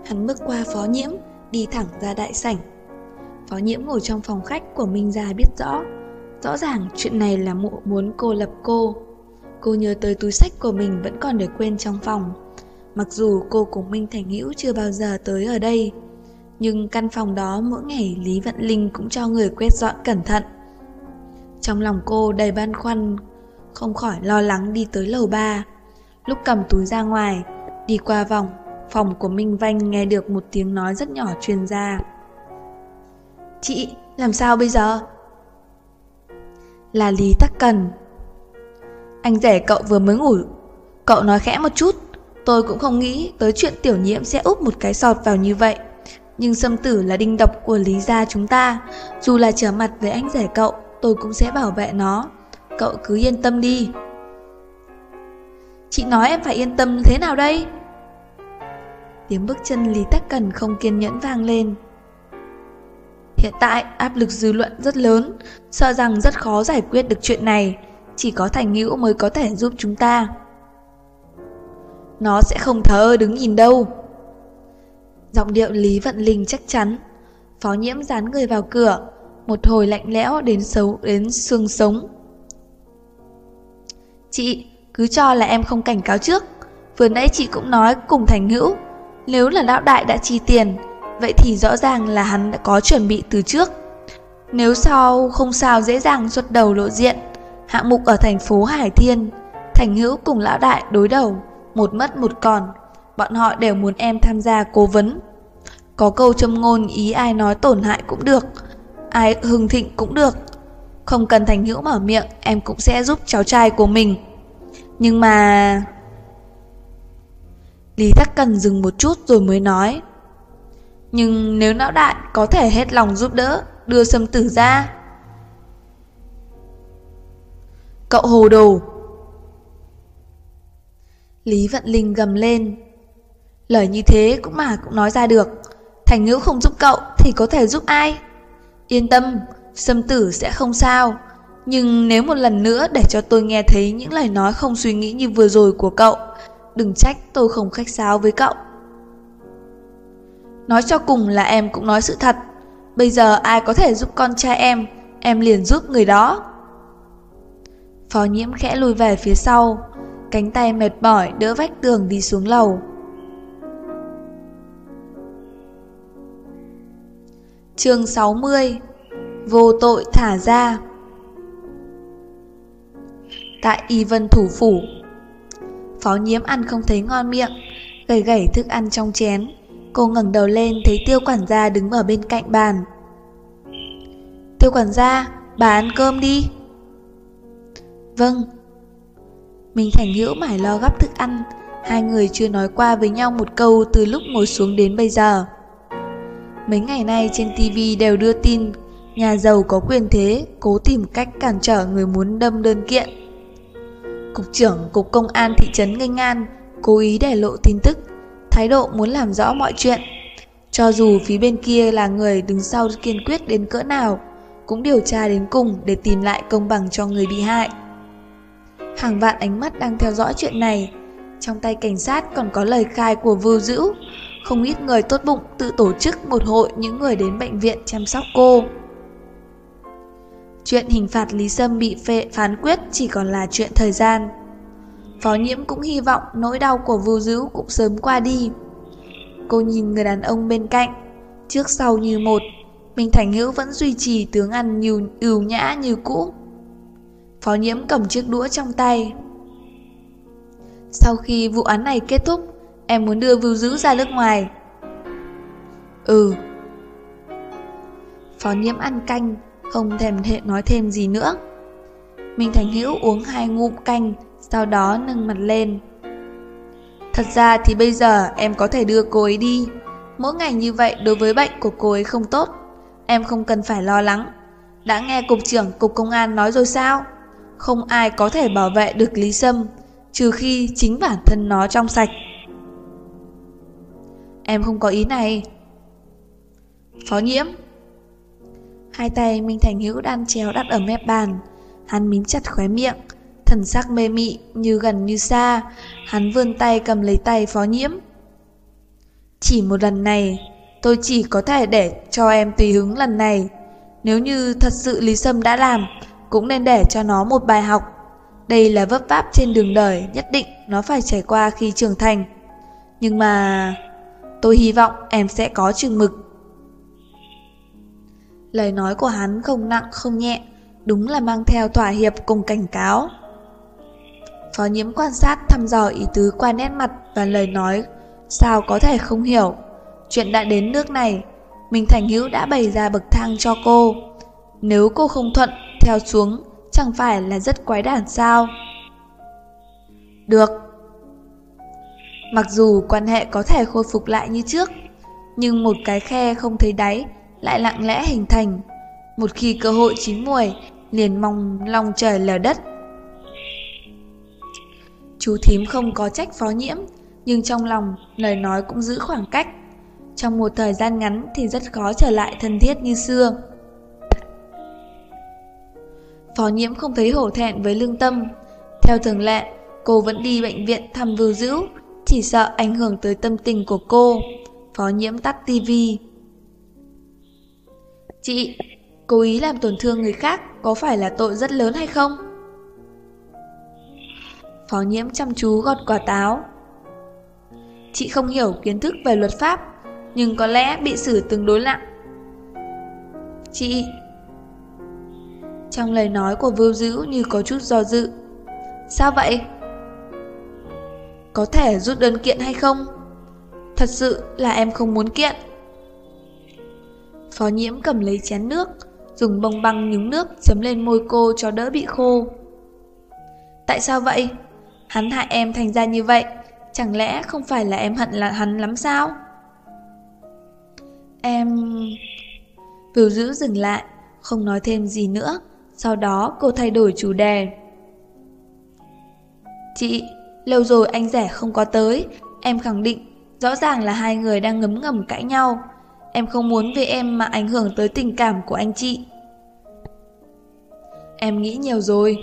S1: Hắn bước qua Phó Nhiễm, đi thẳng ra đại sảnh. Phó Nhiễm ngồi trong phòng khách của Minh Gia biết rõ ràng chuyện này là Mộ muốn cô lập cô. Cô nhớ tới túi xách của mình vẫn còn để quên trong phòng. Mặc dù cô cùng Minh Thành Hữu chưa bao giờ tới ở đây, nhưng căn phòng đó mỗi ngày Lý Vận Linh cũng cho người quét dọn cẩn thận. Trong lòng cô đầy băn khoăn, không khỏi lo lắng đi tới lầu 3. Lúc cầm túi ra ngoài, đi qua phòng của Minh Vanh nghe được một tiếng nói rất nhỏ truyền ra. Chị, làm sao bây giờ? Là Lý Tắc Cần. Anh rể cậu vừa mới ngủ. Cậu nói khẽ một chút. Tôi cũng không nghĩ tới chuyện Tiểu Nhiễm sẽ úp một cái sọt vào như vậy. Nhưng Sâm Tử là đinh độc của Lý gia chúng ta. Dù là trở mặt với anh rể cậu, tôi cũng sẽ bảo vệ nó. Cậu cứ yên tâm đi. Chị nói em phải yên tâm thế nào đây? Tiếng bước chân Lý Tắc Cần không kiên nhẫn vang lên. Hiện tại áp lực dư luận rất lớn, sợ rằng rất khó giải quyết được chuyện này. Chỉ có Thành Hữu mới có thể giúp chúng ta. Nó sẽ không thờ ơ đứng nhìn đâu. Giọng điệu Lý Vận Linh chắc chắn. Phó Nhiễm dán người vào cửa, một hồi lạnh lẽo đến xương sống. Chị, cứ cho là em không cảnh cáo trước. Vừa nãy chị cũng nói cùng Thành Hữu, nếu là lão đại đã chi tiền, vậy thì rõ ràng là hắn đã có chuẩn bị từ trước. Nếu không sao dễ dàng xuất đầu lộ diện. Hạng mục ở thành phố Hải Thiên, Thành Hữu cùng lão đại đối đầu, một mất một còn. Bọn họ đều muốn em tham gia cố vấn. Có câu châm ngôn ý ai nói tổn hại cũng được, ai hưng thịnh cũng được. Không cần Thành Hữu mở miệng, em cũng sẽ giúp cháu trai của mình. Nhưng mà... Lý Tắc Cần dừng một chút rồi mới nói. Nhưng nếu lão đại có thể hết lòng giúp đỡ, đưa Sâm Tử ra. Cậu hồ đồ. Lý Vận Linh gầm lên. Lời như thế cũng nói ra được. Thành Hữu không giúp cậu thì có thể giúp ai? Yên tâm, Sâm Tử sẽ không sao. Nhưng nếu một lần nữa để cho tôi nghe thấy những lời nói không suy nghĩ như vừa rồi của cậu, đừng trách tôi không khách sáo với cậu. Nói cho cùng là em cũng nói sự thật. Bây giờ ai có thể giúp con trai em liền giúp người đó. Phó Nhiễm khẽ lùi về phía sau, cánh tay mệt mỏi đỡ vách tường đi xuống lầu. Chương 60. Vô tội thả ra. Tại Y Vân thủ phủ, Phó Nhiễm ăn không thấy ngon miệng, gẩy thức ăn trong chén. Cô ngẩng đầu lên thấy Tiêu quản gia đứng ở bên cạnh bàn. Tiêu quản gia, bà ăn cơm đi. Vâng. Minh Thành Hữu mải lo gắp thức ăn. Hai người chưa nói qua với nhau một câu từ lúc ngồi xuống đến bây giờ. Mấy ngày nay trên TV đều đưa tin nhà giàu có quyền thế cố tìm cách cản trở người muốn đâm đơn kiện. Cục trưởng Cục Công an thị trấn Nghênh An cố ý để lộ tin tức, thái độ muốn làm rõ mọi chuyện. Cho dù phía bên kia là người đứng sau kiên quyết đến cỡ nào, cũng điều tra đến cùng để tìm lại công bằng cho người bị hại. Hàng vạn ánh mắt đang theo dõi chuyện này. Trong tay cảnh sát còn có lời khai của Vưu Dữ. Không ít người tốt bụng tự tổ chức một hội những người đến bệnh viện chăm sóc cô. Chuyện hình phạt Lý Sâm bị phán quyết chỉ còn là chuyện thời gian. Phó Nhiễm cũng hy vọng nỗi đau của Vưu Dữ cũng sớm qua đi. Cô nhìn người đàn ông bên cạnh, trước sau như một. Minh Thành Hữu vẫn duy trì tướng ăn ưu nhã như cũ. Phó Nhiễm cầm chiếc đũa trong tay. Sau khi vụ án này kết thúc, em muốn đưa Vưu Dữ ra nước ngoài. Ừ. Phó Nhiễm ăn canh, không thèm nói thêm gì nữa. Minh Thành Hữu uống 2 ngụm canh, sau đó nâng mặt lên. Thật ra thì bây giờ em có thể đưa cô ấy đi. Mỗi ngày như vậy đối với bệnh của cô ấy không tốt. Em không cần phải lo lắng. Đã nghe Cục trưởng Cục Công an nói rồi sao? Không ai có thể bảo vệ được Lý Sâm, trừ khi chính bản thân nó trong sạch. Em không có ý này. Phó Nhiễm. Hai tay Minh Thành Hữu đan chéo đặt ở mép bàn. Hắn mím chặt khóe miệng, thần sắc mê mị như gần như xa. Hắn vươn tay cầm lấy tay Phó Nhiễm. Chỉ một lần này, tôi chỉ có thể để cho em tùy hứng lần này. Nếu như thật sự Lý Sâm đã làm, cũng nên để cho nó một bài học. Đây là vấp váp trên đường đời, nhất định nó phải trải qua khi trưởng thành. Nhưng mà tôi hy vọng em sẽ có chừng mực. Lời nói của hắn không nặng không nhẹ, đúng là mang theo thỏa hiệp cùng cảnh cáo. Phó Nhiễm quan sát thăm dò ý tứ qua nét mặt và lời nói, sao có thể không hiểu. Chuyện đã đến nước này, Minh Thành Hữu đã bày ra bậc thang cho cô. Nếu cô không thuận theo xuống, chẳng phải là rất quái đản sao? Được. Mặc dù quan hệ có thể khôi phục lại như trước, nhưng một cái khe không thấy đáy lại lặng lẽ hình thành. Một khi cơ hội chín muồi, liền mong lòng trời lở đất. Chú thím không có trách Phó Nhiễm, nhưng trong lòng lời nói cũng giữ khoảng cách. Trong một thời gian ngắn thì rất khó trở lại thân thiết như xưa. Phó Nhiễm không thấy hổ thẹn với lương tâm. Theo thường lệ, cô vẫn đi bệnh viện thăm Vưu Dữu, chỉ sợ ảnh hưởng tới tâm tình của cô. Phó Nhiễm tắt tivi. Chị, cố ý làm tổn thương người khác có phải là tội rất lớn hay không? Phó Nhiễm chăm chú gọt quả táo. Chị không hiểu kiến thức về luật pháp, nhưng có lẽ bị xử tương đối nặng. Chị... Trong lời nói của Vưu Dữu như có chút do dự. Sao vậy? Có thể rút đơn kiện hay không? Thật sự là em không muốn kiện. Phó Nhiễm cầm lấy chén nước, dùng bông băng nhúng nước chấm lên môi cô cho đỡ bị khô. Tại sao vậy? Hắn hại em thành ra như vậy, chẳng lẽ không phải là em hận là hắn lắm sao? Em... Vưu Dữu dừng lại, không nói thêm gì nữa. Sau đó cô thay đổi chủ đề. Chị, lâu rồi anh rẻ không có tới. Em khẳng định, rõ ràng là hai người đang ngấm ngầm cãi nhau. Em không muốn vì em mà ảnh hưởng tới tình cảm của anh chị. Em nghĩ nhiều rồi.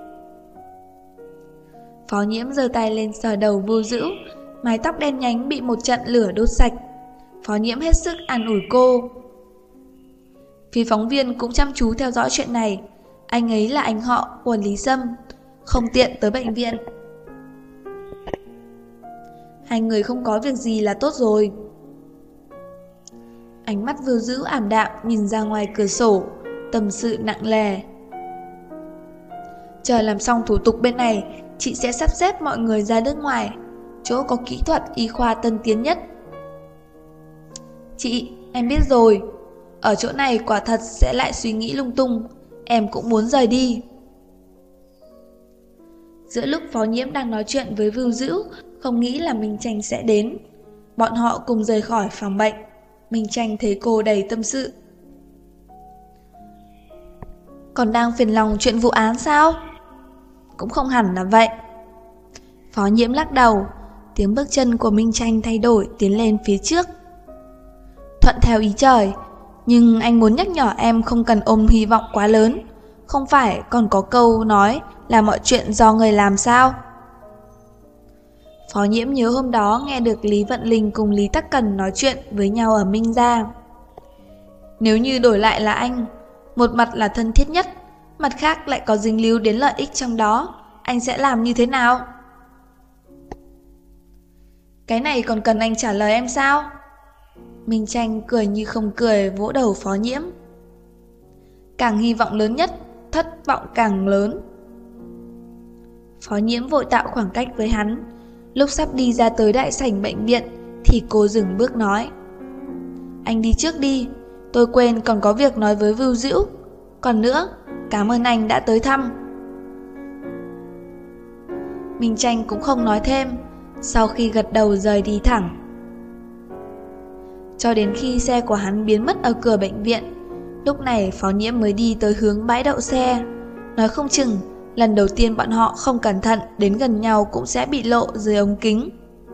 S1: Phó Nhiễm giơ tay lên sờ đầu Vưu Dữu, mái tóc đen nhánh bị một trận lửa đốt sạch. Phó Nhiễm hết sức an ủi cô. Phía phóng viên cũng chăm chú theo dõi chuyện này. Anh ấy là anh họ của Lý Sâm, không tiện tới bệnh viện. Hai người không có việc gì là tốt rồi. Ánh mắt Vưu Dữu ảm đạm nhìn ra ngoài cửa sổ, tâm sự nặng nề. Chờ làm xong thủ tục bên này, chị sẽ sắp xếp mọi người ra nước ngoài, chỗ có kỹ thuật y khoa tân tiến nhất. Chị, em biết rồi. Ở chỗ này quả thật sẽ lại suy nghĩ lung tung. Em cũng muốn rời đi. Giữa lúc Phó Nhiễm đang nói chuyện với Vưu Dữu, không nghĩ là Minh Tranh sẽ đến. Bọn họ cùng rời khỏi phòng bệnh. Minh Tranh thấy cô đầy tâm sự. Còn đang phiền lòng chuyện vụ án sao? Cũng không hẳn là vậy. Phó Nhiễm lắc đầu. Tiếng bước chân của Minh Tranh thay đổi, tiến lên phía trước. Thuận theo ý trời. Nhưng anh muốn nhắc nhở em không cần ôm hy vọng quá lớn. Không phải còn có câu nói là mọi chuyện do người làm sao? Phó Nhiễm nhớ hôm đó nghe được Lý Vận Linh cùng Lý Tắc Cần nói chuyện với nhau ở Minh Gia. Nếu như đổi lại là anh, một mặt là thân thiết nhất, mặt khác lại có dính líu đến lợi ích trong đó, anh sẽ làm như thế nào? Cái này còn cần anh trả lời em sao? Minh Tranh cười như không cười vỗ đầu Phó Nhiễm. Càng hy vọng lớn nhất, thất vọng càng lớn. Phó Nhiễm vội tạo khoảng cách với hắn. Lúc sắp đi ra tới đại sảnh bệnh viện thì cô dừng bước nói. Anh đi trước đi, tôi quên còn có việc nói với Vưu Dữu. Còn nữa, cảm ơn anh đã tới thăm. Minh Tranh cũng không nói thêm, sau khi gật đầu rời đi thẳng. Cho đến khi xe của hắn biến mất ở cửa bệnh viện, lúc này Phó Nhiễm mới đi tới hướng bãi đậu xe. Nói không chừng, lần đầu tiên bọn họ không cẩn thận đến gần nhau cũng sẽ bị lộ dưới ống kính.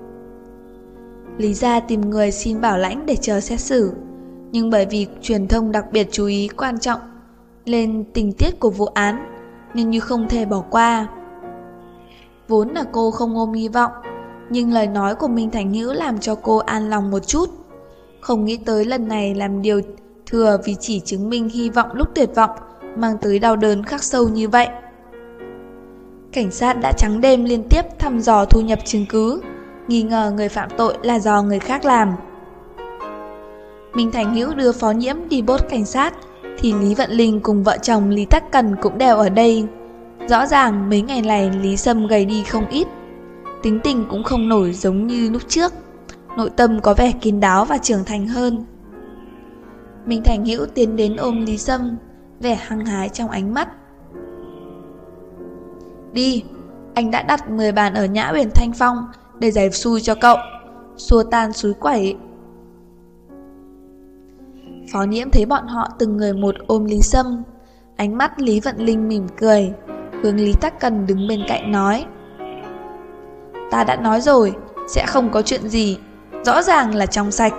S1: Lý gia tìm người xin bảo lãnh để chờ xét xử, nhưng bởi vì truyền thông đặc biệt chú ý quan trọng lên tình tiết của vụ án, nên như không thể bỏ qua. Vốn là cô không ôm hy vọng, Nhưng lời nói của Minh Thành Hữu làm cho cô an lòng một chút. Không nghĩ tới lần này làm điều thừa vì chỉ chứng minh hy vọng lúc tuyệt vọng, mang tới đau đớn khắc sâu như vậy. Cảnh sát đã trắng đêm liên tiếp thăm dò thu nhập chứng cứ, nghi ngờ người phạm tội là do người khác làm. Minh Thành Hữu đưa Phó Nhiễm đi bốt cảnh sát, thì Lý Vận Linh cùng vợ chồng Lý Tắc Cần cũng đều ở đây. Rõ ràng mấy ngày này Lý Sâm gầy đi không ít, tính tình cũng không nổi giống như lúc trước, nội tâm có vẻ kín đáo và trưởng thành hơn. Minh Thành Hữu tiến đến ôm Lý Sâm, vẻ hăng hái trong ánh mắt. Đi, anh đã đặt 10 bàn ở Nhã Uyển Thanh Phong để giải xui cho cậu, xua tan suối quẩy. Phó Nhiễm thấy bọn họ từng người một ôm Lý Sâm, ánh mắt Lý Vận Linh mỉm cười, hướng Lý Tắc Cần đứng bên cạnh nói: Ta đã nói rồi, sẽ không có chuyện gì, rõ ràng là trong sạch.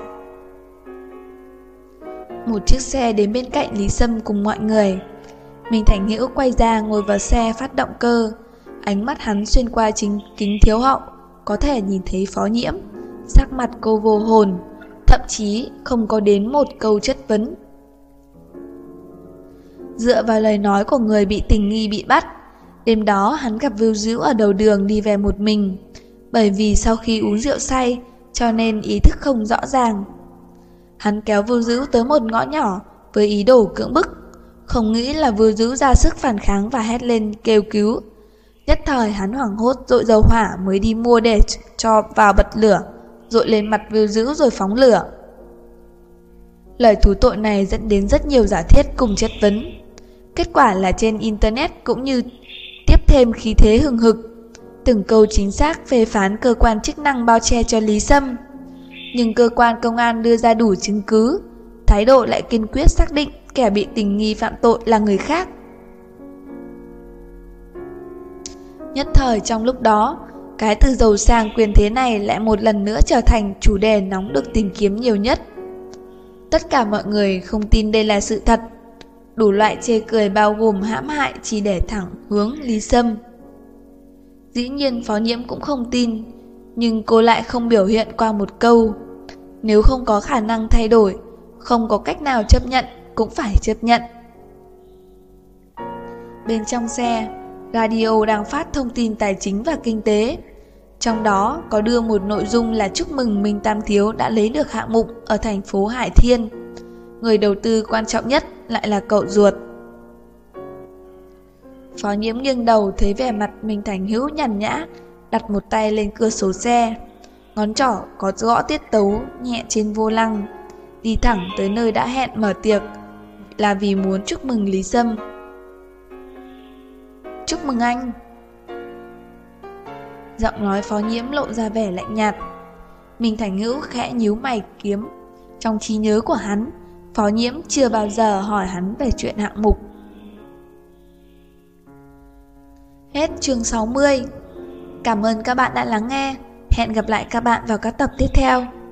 S1: Một chiếc xe đến bên cạnh Lý Sâm cùng mọi người. Minh Thành Hữu quay ra ngồi vào xe phát động cơ, ánh mắt hắn xuyên qua kính thiếu hậu, có thể nhìn thấy Phó Nhiễm. Sắc mặt cô vô hồn, thậm chí không có đến một câu chất vấn. Dựa vào lời nói của người bị tình nghi bị bắt, đêm đó hắn gặp Vưu Dữu ở đầu đường đi về một mình. Bởi vì sau khi uống rượu say, cho nên ý thức không rõ ràng. Hắn kéo Vưu Dữu tới một ngõ nhỏ với ý đồ cưỡng bức, không nghĩ là Vưu Dữu ra sức phản kháng và hét lên kêu cứu. Nhất thời hắn hoảng hốt dội dầu hỏa mới đi mua để cho vào bật lửa, dội lên mặt Vưu Dữu rồi phóng lửa. Lời thú tội này dẫn đến rất nhiều giả thiết cùng chất vấn. Kết quả là trên internet cũng như tiếp thêm khí thế hừng hực, từng câu chính xác phê phán cơ quan chức năng bao che cho Lý Sâm. Nhưng cơ quan công an đưa ra đủ chứng cứ, thái độ lại kiên quyết xác định kẻ bị tình nghi phạm tội là người khác. Nhất thời trong lúc đó, cái từ giàu sang quyền thế này lại một lần nữa trở thành chủ đề nóng được tìm kiếm nhiều nhất. Tất cả mọi người không tin đây là sự thật, đủ loại chê cười bao gồm hãm hại chỉ để thẳng hướng Lý Sâm. Dĩ nhiên Phó Nhiễm cũng không tin, nhưng cô lại không biểu hiện qua một câu: nếu không có khả năng thay đổi, không có cách nào chấp nhận cũng phải chấp nhận. Bên trong xe, radio đang phát thông tin tài chính và kinh tế. Trong đó có đưa một nội dung là chúc mừng Minh Tam Thiếu đã lấy được hạng mục ở thành phố Hải Thiên. Người đầu tư quan trọng nhất lại là cậu ruột. Phó Nhiễm nghiêng đầu thấy vẻ mặt Minh Thành Hữu nhàn nhã, đặt một tay lên cửa sổ xe, ngón trỏ có gõ tiết tấu nhẹ trên vô lăng, đi thẳng tới nơi đã hẹn mở tiệc, là vì muốn chúc mừng Lý Sâm. Chúc mừng anh. Giọng nói Phó Nhiễm lộ ra vẻ lạnh nhạt. Minh Thành Hữu khẽ nhíu mày kiếm. Trong trí nhớ của hắn, Phó Nhiễm chưa bao giờ hỏi hắn về chuyện hạng mục. Hết chương 60. Cảm ơn các bạn đã lắng nghe. Hẹn gặp lại các bạn vào các tập tiếp theo.